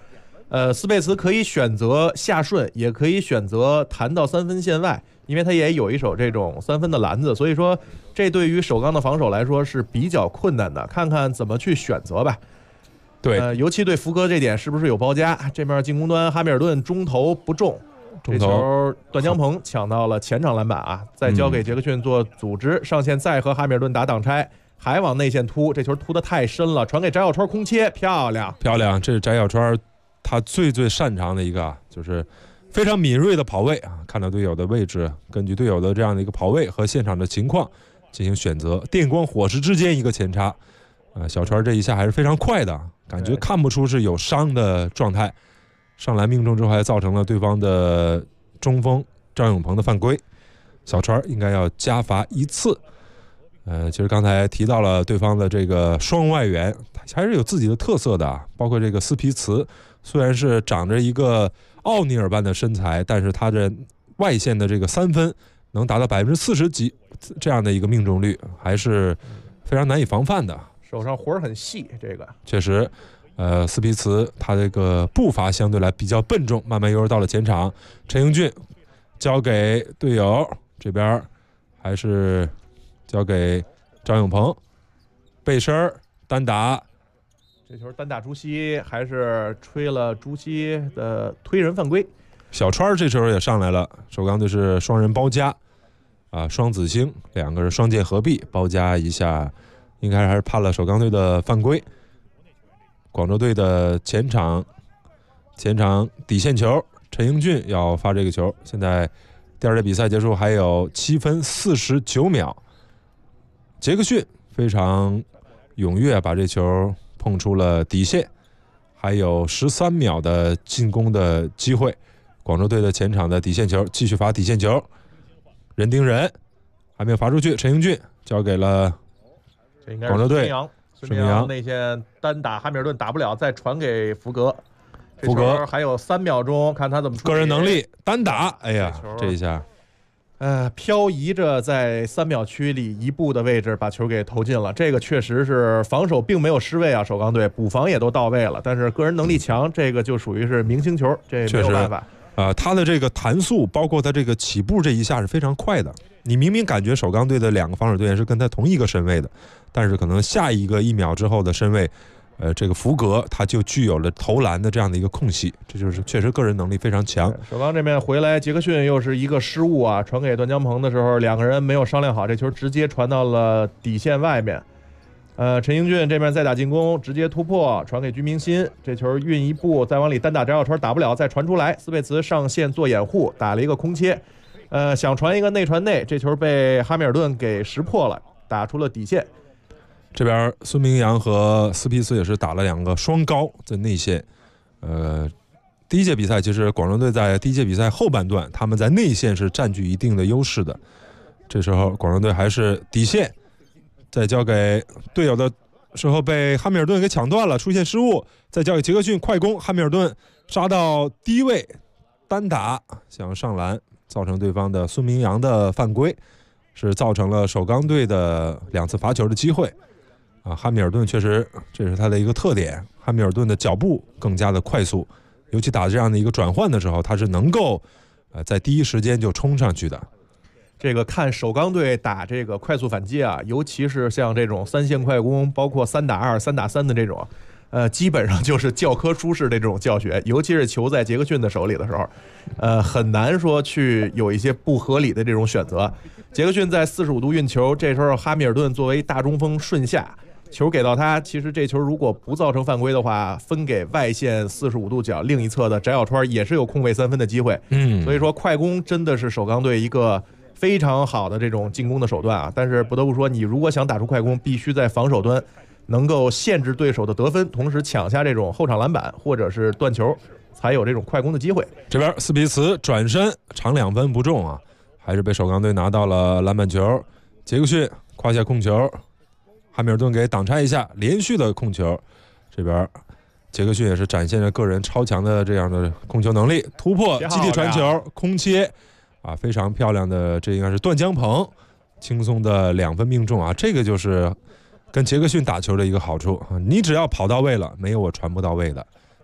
斯佩茨可以选择下顺，也可以选择弹到3分线外，因为他也有一手这种3分的篮子，所以说这对于首钢的防守来说是比较困难的，看看怎么去选择吧。 对， 尤其对福格这点是不是有包夹？这面进攻端哈密尔顿中投不中，这球段江鹏抢到了前场篮板啊，再交给杰克逊做组织，上线再和哈密尔顿打挡拆，还往内线突，这球突得太深了，传给翟小川空切，漂亮。 这是翟小川他最擅长的一个，就是非常敏锐的跑位啊，看到队友的位置，根据队友的这样的一个跑位和现场的情况进行选择，电光火石之间一个前插，小川这一下还是非常快的，感觉看不出是有伤的状态，上篮命中之后还造成了对方的中锋张永鹏的犯规，小川应该要加罚1次。其实刚才提到了对方的这个双外援还是有自己的特色的，包括这个斯皮茨，虽然是长着一个奥尼尔般的身材，但是他的外线的这个3分能达到40%几这样的一个命中率，还是非常难以防范的。 手上活很细，这个确实，斯皮茨他这个步伐相对来比较笨重，慢慢悠悠到了前场，陈英俊交给队友，这边还是交给张永鹏，背身单打， 这球单打朱熹，还是吹了朱熹的推人犯规。 小川这时候也上来了，首钢队是双人包夹啊，双子星两个是双剑合璧，包夹一下，应该还是判了首钢队的犯规。广州队的前场底线球，陈英俊要发这个球。现在第2节比赛结束还有7分49秒，杰克逊非常踊跃把这球碰出了底线，还有13秒的进攻的机会。广州队的前场的底线球继续罚底线球，人盯人还没有罚出去，陈英俊交给了广州队。 孙明阳内线单打哈密尔顿打不了，再传给福格。福格还有3秒钟，看他怎么处理。 个人能力单打，哎呀，这一下， 漂移着在3秒区里一步的位置把球给投进了。这个确实是防守并没有失位啊，首钢队补防也都到位了，但是个人能力强，这个就属于是明星球，这没有办法。 他的这个弹速，包括他这个起步这一下是非常快的。你明明感觉首钢队的2个防守队员是跟他同一个身位的，但是可能下一个1秒之后的身位，这个福格他就具有了投篮的这样的一个空隙，这就是确实个人能力非常强。 首钢这边回来，杰克逊又是一个失误啊，传给段江鹏的时候，2个人没有商量好，这球直接传到了底线外面。陈英俊这边再打进攻，直接突破，传给居明鑫，这球运一步，再往里单打翟小川打不了，再传出来，斯佩茨上线做掩护，打了一个空切，想传一个内传内，这球被哈密尔顿给识破了，打出了底线。 这边孙明阳和斯皮茨也是打了2个双高在内线。第1节比赛其实广州队在第1节比赛后半段，他们在内线是占据一定的优势的，这时候广州队还是底线。再交给队友的时候被哈密尔顿给抢断了，出现失误，再交给杰克逊快攻，哈密尔顿杀到低位单打想上篮，造成对方的孙明阳的犯规，是造成了首钢队的2次罚球的机会啊。哈密尔顿确实这是他的一个特点，哈密尔顿的脚步更加的快速，尤其打这样的一个转换的时候，他是能够在第一时间就冲上去的。 这个看首钢队打这个快速反击啊，尤其是像这种3线快攻，包括3打2、3打3的这种，基本上就是教科书式的这种教学。尤其是球在杰克逊的手里的时候，很难说去有一些不合理的这种选择。杰克逊在45度运球，这时候哈密尔顿作为大中锋顺下，球给到他，其实这球如果不造成犯规的话，分给外线45度角另一侧的翟小川也是有空位3分的机会。所以说快攻真的是首钢队一个非常好的这种进攻的手段啊，但是不得不说，你如果想打出快攻，必须在防守端能够限制对手的得分，同时抢下这种后场篮板或者是断球，才有这种快攻的机会。 这边斯皮茨转身长2分不中啊，还是被首钢队拿到了篮板球。杰克逊胯下控球，哈密尔顿给挡拆一下，连续的控球。这边杰克逊也是展现了个人超强的这样的控球能力，突破基地传球空切啊，非常漂亮的，这应该是段江鹏轻松的2分命中啊，这个就是跟杰克逊打球的一个好处啊，你只要跑到位了，没有我传不到位的。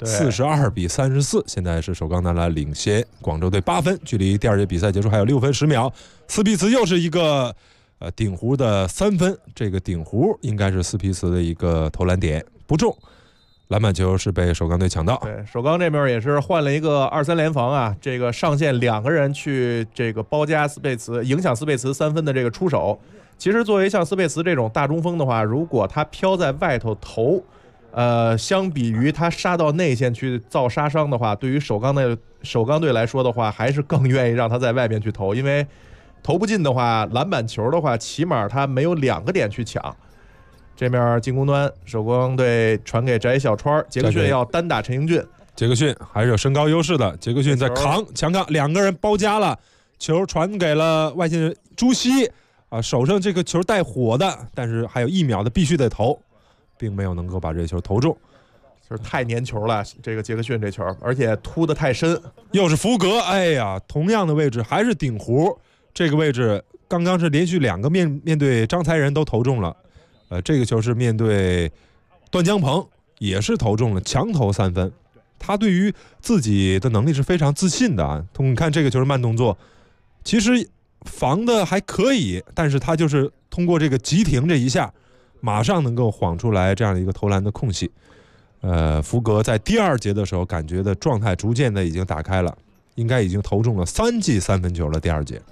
42-34，现在是首钢男篮领先广州队8分，距离第二节比赛结束还有6分10秒。斯皮茨又是一个顶弧的3分，这个顶弧应该是斯皮茨的一个投篮点，不中。篮板球是被首钢队抢到。 对，首钢这边也是换了一个2-3联防啊，这个上线2个人去这个包夹斯佩茨，影响斯佩茨3分的这个出手。其实作为像斯佩茨这种大中锋的话，如果他飘在外头投，相比于他杀到内线去造杀伤的话，对于首钢队来说的话，还是更愿意让他在外边去投，因为投不进的话，篮板球的话，起码他没有2个点去抢。这面进攻端，首钢队传给翟小川，杰克逊要单打陈英俊。 杰克逊还是有身高优势的，杰克逊在强抗，2个人包夹了，球传给了外线朱熹啊，手上这个球带火的，但是还有1秒的必须得投，并没有能够把这球投中， 就是太粘球了。这个杰克逊这球，而且突得太深， 又是福格，哎呀，同样的位置还是顶弧，这个位置刚刚是连续2个面对张才仁都投中了。这个球是面对段江鹏，也是投中了，强投3分。他对于自己的能力是非常自信的啊。你看这个球是慢动作，其实防的还可以，但是他就是通过这个急停这一下，马上能够晃出来这样的一个投篮的空隙。福格在第2节的时候，感觉的状态逐渐的已经打开了，应该已经投中了3记3分球了。第2节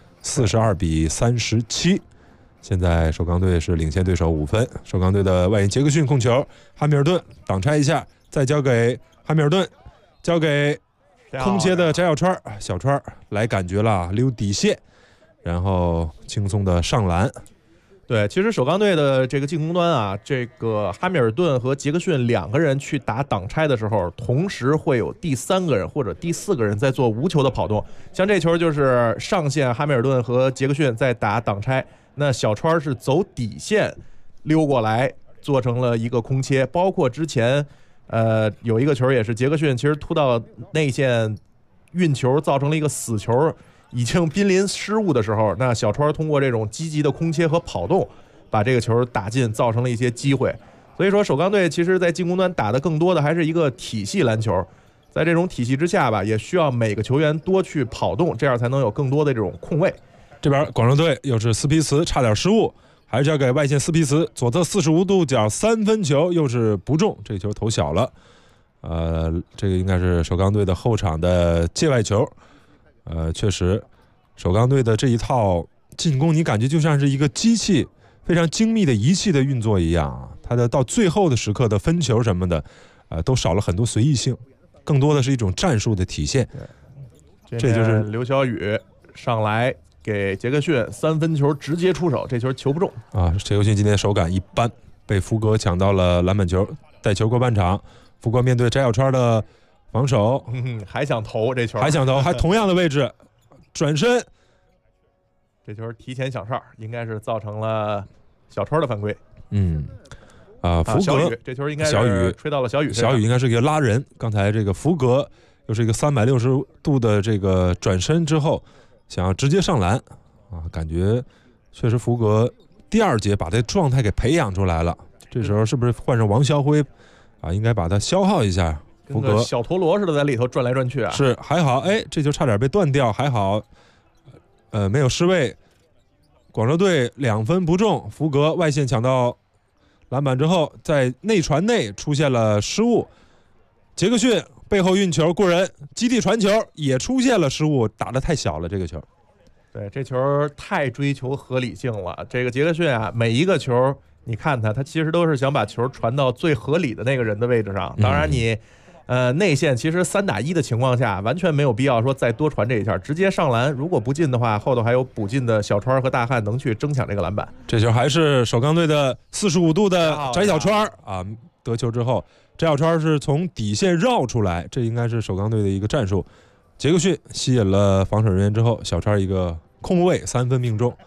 42-37。现在首钢队是领先对手5分，首钢队的外援杰克逊控球，汉密尔顿挡拆一下，再交给汉密尔顿，交给空切的翟小川，小川来感觉了，溜底线，然后轻松的上篮。 对，其实首钢队的这个进攻端啊，这个哈密尔顿和杰克逊2个人去打挡拆的时候，同时会有第3个人或者第4个人在做无球的跑动。像这球就是上线哈密尔顿和杰克逊在打挡拆，那小川是走底线溜过来做成了一个空切，包括之前有一个球也是杰克逊其实突到内线运球造成了一个死球，已经濒临失误的时候，那小川通过这种积极的空切和跑动把这个球打进，造成了一些机会。所以说首钢队其实在进攻端打的更多的还是一个体系篮球，在这种体系之下吧，也需要每个球员多去跑动，这样才能有更多的这种空位。 这边广州队又是斯皮茨差点失误，还是交给外线斯皮茨，左侧45度角3分球又是不中，这球投小了。这个应该是首钢队的后场的界外球。确实首钢队的这一套进攻你感觉就像是一个机器非常精密的仪器的运作一样啊，它的到最后的时刻的分球什么的都少了很多随意性，更多的是一种战术的体现。 这就是刘晓宇上来给杰克逊3分球直接出手，这球球不中啊！杰克逊今天手感一般，被福格抢到了篮板球，带球过半场。福格面对翟小川的防守， 还想投这球， 还想投，还同样的位置，转身， 这球提前响哨，应该是造成了小川的犯规。 福格小雨这球应该是小雨吹到了小雨， 小雨应该是一个拉人。刚才这个福格又是一个360度的这个转身之后，想要直接上篮啊，感觉确实福格第2节把这状态给培养出来了。这时候是不是换上王霄辉啊？应该把它消耗一下。福格小陀螺似的在里头转来转去啊， 是还好，哎，这球差点被断掉，还好，没有失位。广州队2分不中，福格外线抢到篮板之后，在内传内出现了失误，杰克逊背后运球过人，基地传球也出现了失误，打得太小了这个球。 对，这球太追求合理性了。这个杰克逊啊，每一个球你看他其实都是想把球传到最合理的那个人的位置上。当然你内线其实3打1的情况下，完全没有必要说再多传这一下，直接上篮。如果不进的话，后头还有补进的小川和大汉能去争抢这个篮板。 这球还是首钢队的45度的翟小川啊，得球之后，翟小川是从底线绕出来，这应该是首钢队的一个战术。杰克逊吸引了防守人员之后，小川一个空位3分命中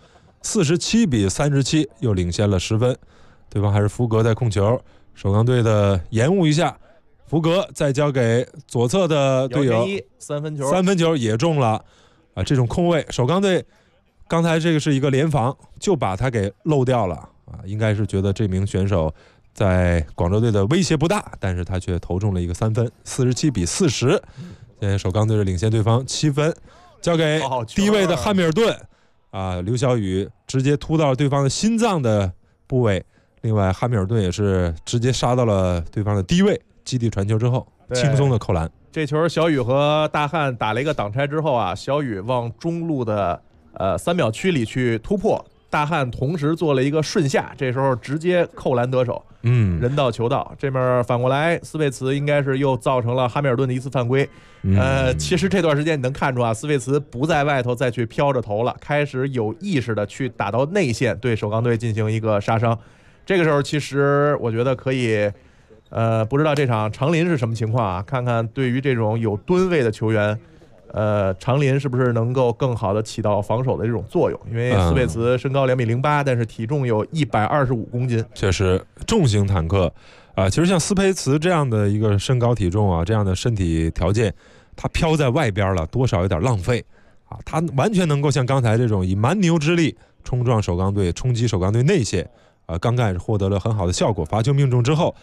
，47-37又领先了10分。对方还是福格在控球，首钢队的延误一下。福格再交给左侧的队友 ，3分球也中了啊！这种空位，首钢队刚才这个是一个联防，就把他给漏掉了啊！应该是觉得这名选手在广州队的威胁不大，但是他却投中了一个3分，47-40。现在首钢队是领先对方7分，交给低位的汉密尔顿啊，刘晓宇直接突到了对方的心脏的部位。另外，汉密尔顿也是直接杀到了对方的低位，基地传球之后轻松的扣篮。 这球小宇和大汉打了一个挡拆之后啊，小宇往中路的3秒区里去突破，大汉同时做了一个顺下，这时候直接扣篮得手，人到球到。这边反过来，斯佩茨应该是又造成了哈密尔顿的一次犯规。其实这段时间你能看出啊，斯佩茨不在外头再去飘着头了，开始有意识的去打到内线，对首钢队进行一个杀伤。这个时候其实我觉得可以。不知道这场长林是什么情况啊？看看对于这种有吨位的球员，长林是不是能够更好的起到防守的这种作用？因为斯佩茨身高2.08米，但是体重有125公斤， 确实重型坦克啊。其实像斯佩茨这样的一个身高体重啊，这样的身体条件，他飘在外边了，多少有点浪费啊。他完全能够像刚才这种以蛮牛之力冲撞首钢队，冲击首钢队内线。刚刚也是获得了很好的效果，罚球命中之后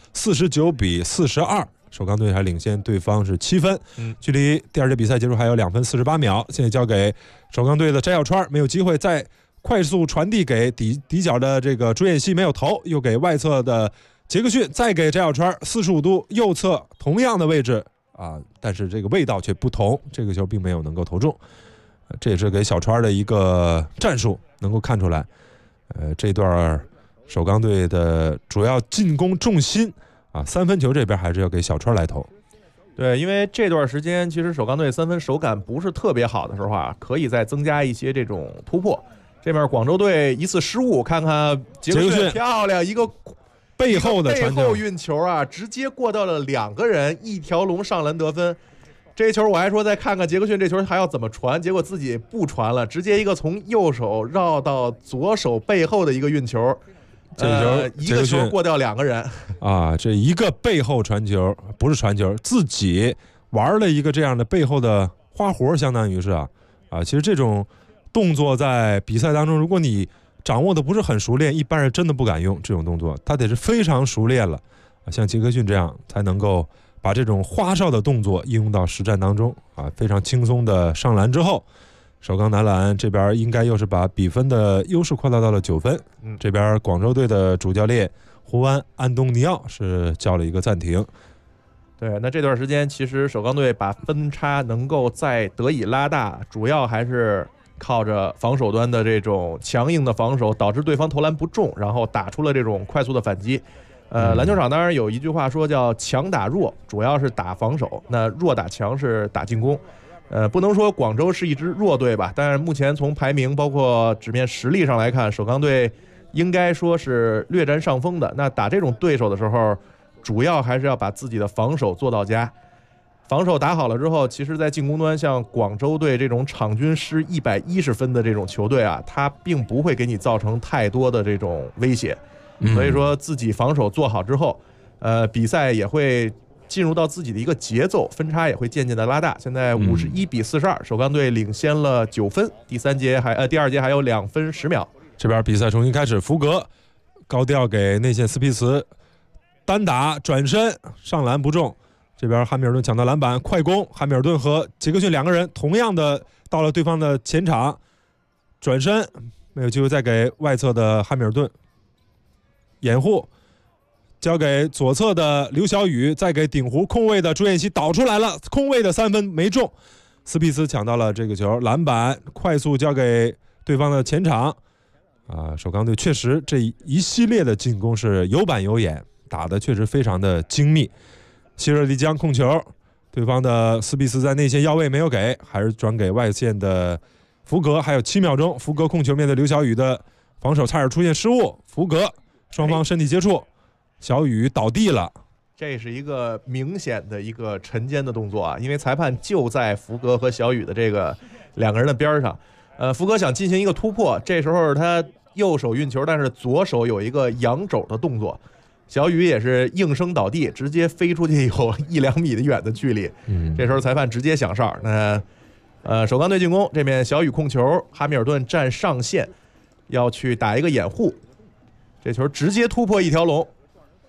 49-42，首钢队还领先对方是7分。距离第二节比赛结束还有2分48秒，现在交给首钢队的翟小川，没有机会再快速传递给底角的这个朱彦西，没有投，又给外侧的杰克逊，再给翟小川45度右侧同样的位置啊，但是这个味道却不同，这个球并没有能够投中。这也是给小川的一个战术能够看出来。这段首钢队的主要进攻重心啊，3分球这边还是要给小川来投。 对，因为这段时间其实首钢队3分手感不是特别好的时候啊，可以再增加一些这种突破。这边广州队一次失误，看看杰克逊漂亮一个背后的传球， 背后运球啊，直接过到了2个人，一条龙上篮得分。这球我还说再看看杰克逊这球还要怎么传，结果自己不传了，直接一个从右手绕到左手背后的一个运球。 这球一个球过掉2个人啊！这一个背后传球不是传球，自己玩了一个这样的背后的花活，相当于是啊。其实这种动作在比赛当中，如果你掌握的不是很熟练，一般人真的不敢用这种动作，他得是非常熟练了像杰克逊这样才能够把这种花哨的动作应用到实战当中啊，非常轻松的上篮之后。首钢男篮这边应该又是把比分的优势扩大到了9分。这边广州队的主教练胡安东尼奥是叫了一个暂停。 对，那这段时间其实首钢队把分差能够再得以拉大，主要还是靠着防守端的这种强硬的防守，导致对方投篮不中，然后打出了这种快速的反击。篮球场当然有一句话说叫强打弱，主要是打防守，那弱打强是打进攻。不能说广州是一支弱队吧，但是目前从排名包括纸面实力上来看，首钢队应该说是略占上风的。那打这种对手的时候，主要还是要把自己的防守做到家。防守打好了之后，其实在进攻端，像广州队这种场均失110分的这种球队啊，它并不会给你造成太多的这种威胁。所以说自己防守做好之后，比赛也会进入到自己的一个节奏，分差也会渐渐的拉大。现在51-42，首钢队领先了9分。第二节还有2分10秒。 这边比赛重新开始，福格高调给内线斯皮茨单打转身上篮不中。这边汉密尔顿抢到篮板，快攻，汉密尔顿和杰克逊2个人同样的到了对方的前场，转身没有机会再给外侧的汉密尔顿掩护。交给左侧的刘晓宇，再给顶弧空位的朱彦西导出来了，空位的3分没中。斯皮茨抢到了这个球，篮板快速交给对方的前场。首钢队确实这一系列的进攻是有板有眼，打得确实非常的精密。希热丽江控球，对方的斯皮茨在内线要位没有给，还是转给外线的福格。还有7秒钟，福格控球面对刘晓宇的防守差点出现失误，福格双方身体接触。小雨倒地了， 这是一个明显的一个晨间的动作啊，因为裁判就在福格和小雨的这个2个人的边上。福格想进行一个突破，这时候他右手运球，但是左手有一个扬肘的动作，小雨也是应声倒地，直接飞出去有1-2米的远的距离。这时候裁判直接响哨。那首钢队进攻，这边小雨控球，哈密尔顿站上线，要去打一个掩护，这球直接突破一条龙。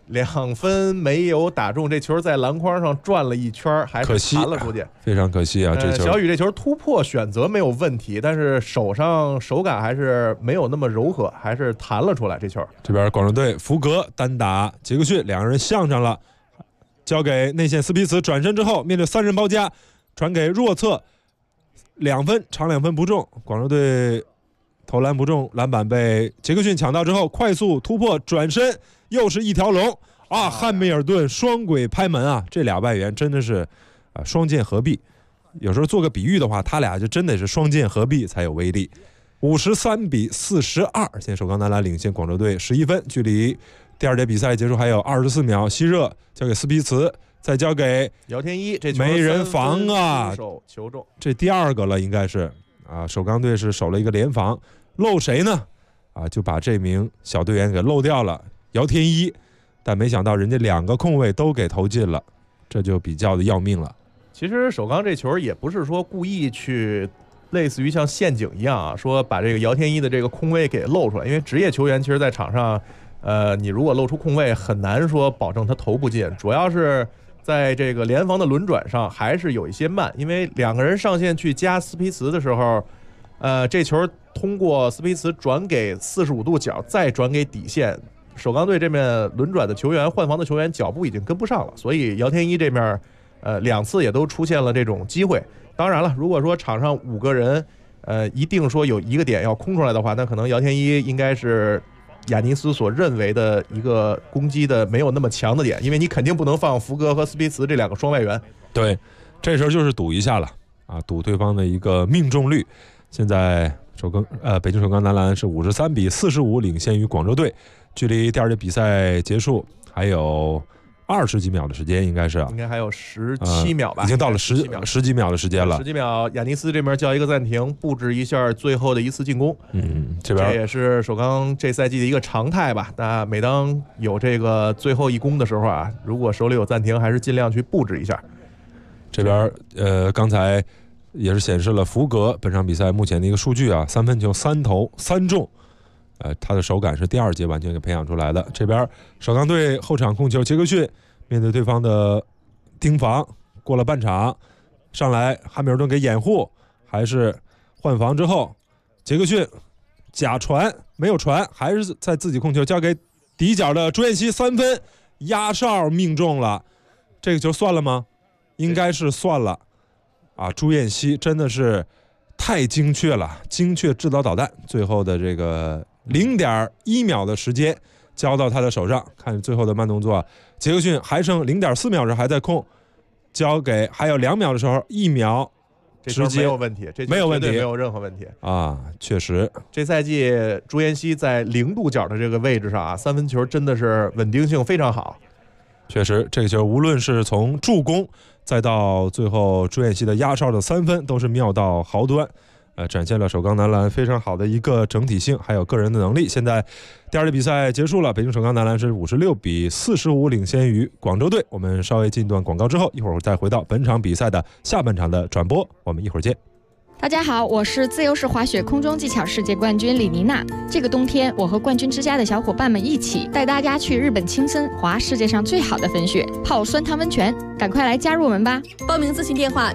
2分没有打中，这球在篮筐上转了一圈，还是弹了出去， 非常可惜啊！这球小雨这球突破选择没有问题，但是手感还是没有那么柔和，还是弹了出来。这球这边广州队福格单打杰克逊，两个人相上了，交给内线斯皮茨，转身之后面对3人包夹，传给弱侧，2分长2分不中，广州队投篮不中，篮板被杰克逊抢到之后，快速突破转身，又是一条龙啊！汉密尔顿双轨拍门啊！这俩外援真的是双剑合璧。有时候做个比喻的话，他俩就真的是双剑合璧才有威力。53-42，现在首钢男篮领先广州队11分，距离第2节比赛结束还有24秒。希热交给斯皮茨，再交给姚天一，这球没人防啊！ 手球中， 这第2个了，应该是啊，首钢队是守了一个联防，漏谁呢？啊，就把这名小队员给漏掉了，姚天一，但没想到人家2个空位都给投进了，这就比较的要命了。 其实首钢这球也不是说故意去类似于像陷阱一样啊，说把这个姚天一的这个空位给漏出来，因为职业球员其实在场上，你如果露出空位，很难说保证他投不进，主要是在这个联防的轮转上还是有一些慢，因为2个人上线去加斯皮茨的时候，这球通过斯皮茨转给45度角，再转给底线，首钢队这边轮转的球员、换防的球员脚步已经跟不上了，所以姚天一这边2次也都出现了这种机会。当然了，如果说场上5个人，一定说有一个点要空出来的话，那可能姚天一应该是亚尼斯所认为的一个攻击的没有那么强的点，因为你肯定不能放福格和斯皮茨这2个双外援。 对，这时候就是赌一下了啊，赌对方的一个命中率。现在北京首钢男篮是53-45领先于广州队，距离第2节比赛结束还有20几秒的时间，应该还有17秒吧， 已经到了十几秒的时间了。 10几秒，亚尼斯这边叫一个暂停，布置一下最后的一次进攻。这也是首钢这赛季的一个常态吧。那每当有这个最后一攻的时候啊，如果手里有暂停，还是尽量去布置一下。 这边刚才也是显示了福格本场比赛目前的一个数据啊，3分球3投3中。他的手感是第2节完全给培养出来的。这边首钢队后场控球，杰克逊面对对方的盯防，过了半场上来，汉密尔顿给掩护，还是换防之后，杰克逊假传没有传，还是在自己控球，交给底角的朱彦西3分压哨命中了。这个球算了吗？应该是算了啊！朱彦西真的是太精确了，精确制导导弹，最后的这个0.1秒的时间交到他的手上，看最后的慢动作，杰克逊还剩0.4秒时还在控，交给还有2秒的时候1秒， 这没有问题，这没有问题， 没有任何问题啊！确实， 这赛季朱彦西在0度角的这个位置上啊，3分球真的是稳定性非常好。 确实，这个球无论是从助攻再到最后朱彦西的压哨的3分，都是妙到毫端。展现了首钢男篮非常好的一个整体性，还有个人的能力。现在第2节比赛结束了，北京首钢男篮是56-45领先于广州队。我们稍微进段广告之后，一会儿再回到本场比赛的下半场的转播，我们一会儿见。 大家好，我是自由式滑雪空中技巧世界冠军李妮娜。这个冬天，我和冠军之家的小伙伴们一起带大家去日本青森滑世界上最好的粉雪，泡酸汤温泉，赶快来加入我们吧！ 报名咨询电话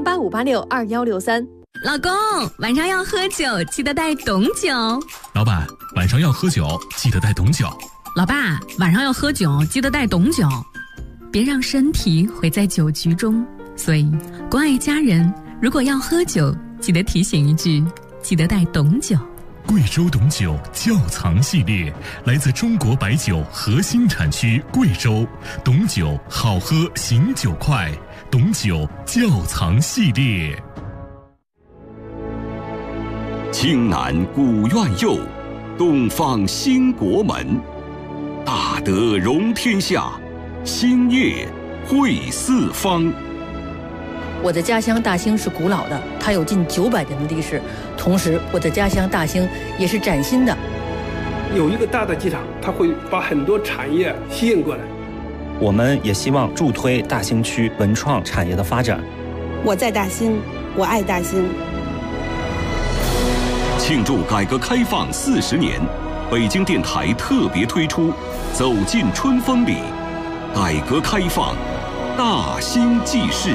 01085862163。 老公，晚上要喝酒，记得带懂酒。 老板，晚上要喝酒，记得带懂酒。 老爸，晚上要喝酒，记得带懂酒。别让身体毁在酒局中。所以，关爱家人，如果要喝酒，记得提醒一句，记得带懂酒。 贵州懂酒窖藏系列，来自中国白酒核心产区贵州，懂酒好喝，醒酒快，懂酒窖藏系列。 青南古院右，东方兴国门。大德容天下，兴业惠四方。 我的家乡大兴是古老的，它有近900年的历史。同时，我的家乡大兴也是崭新的。 有一个大的机场，它会把很多产业吸引过来。 我们也希望助推大兴区文创产业的发展。 我在大兴，我爱大兴。 庆祝改革开放40年， 北京电台特别推出《走进春风里》，改革开放大兴记事。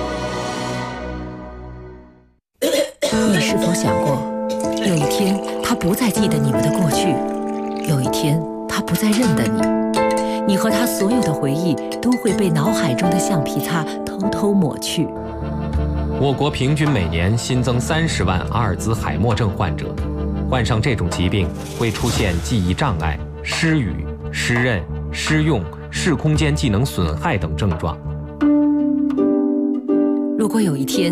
你是否想过，有一天他不再记得你们的过去，有一天他不再认得你，你和他所有的回忆都会被脑海中的橡皮擦偷偷抹去。 我国平均每年新增30万阿尔兹海默症患者，患上这种疾病会出现记忆障碍、失语、失认、失用、视空间技能损害等症状。 如果有一天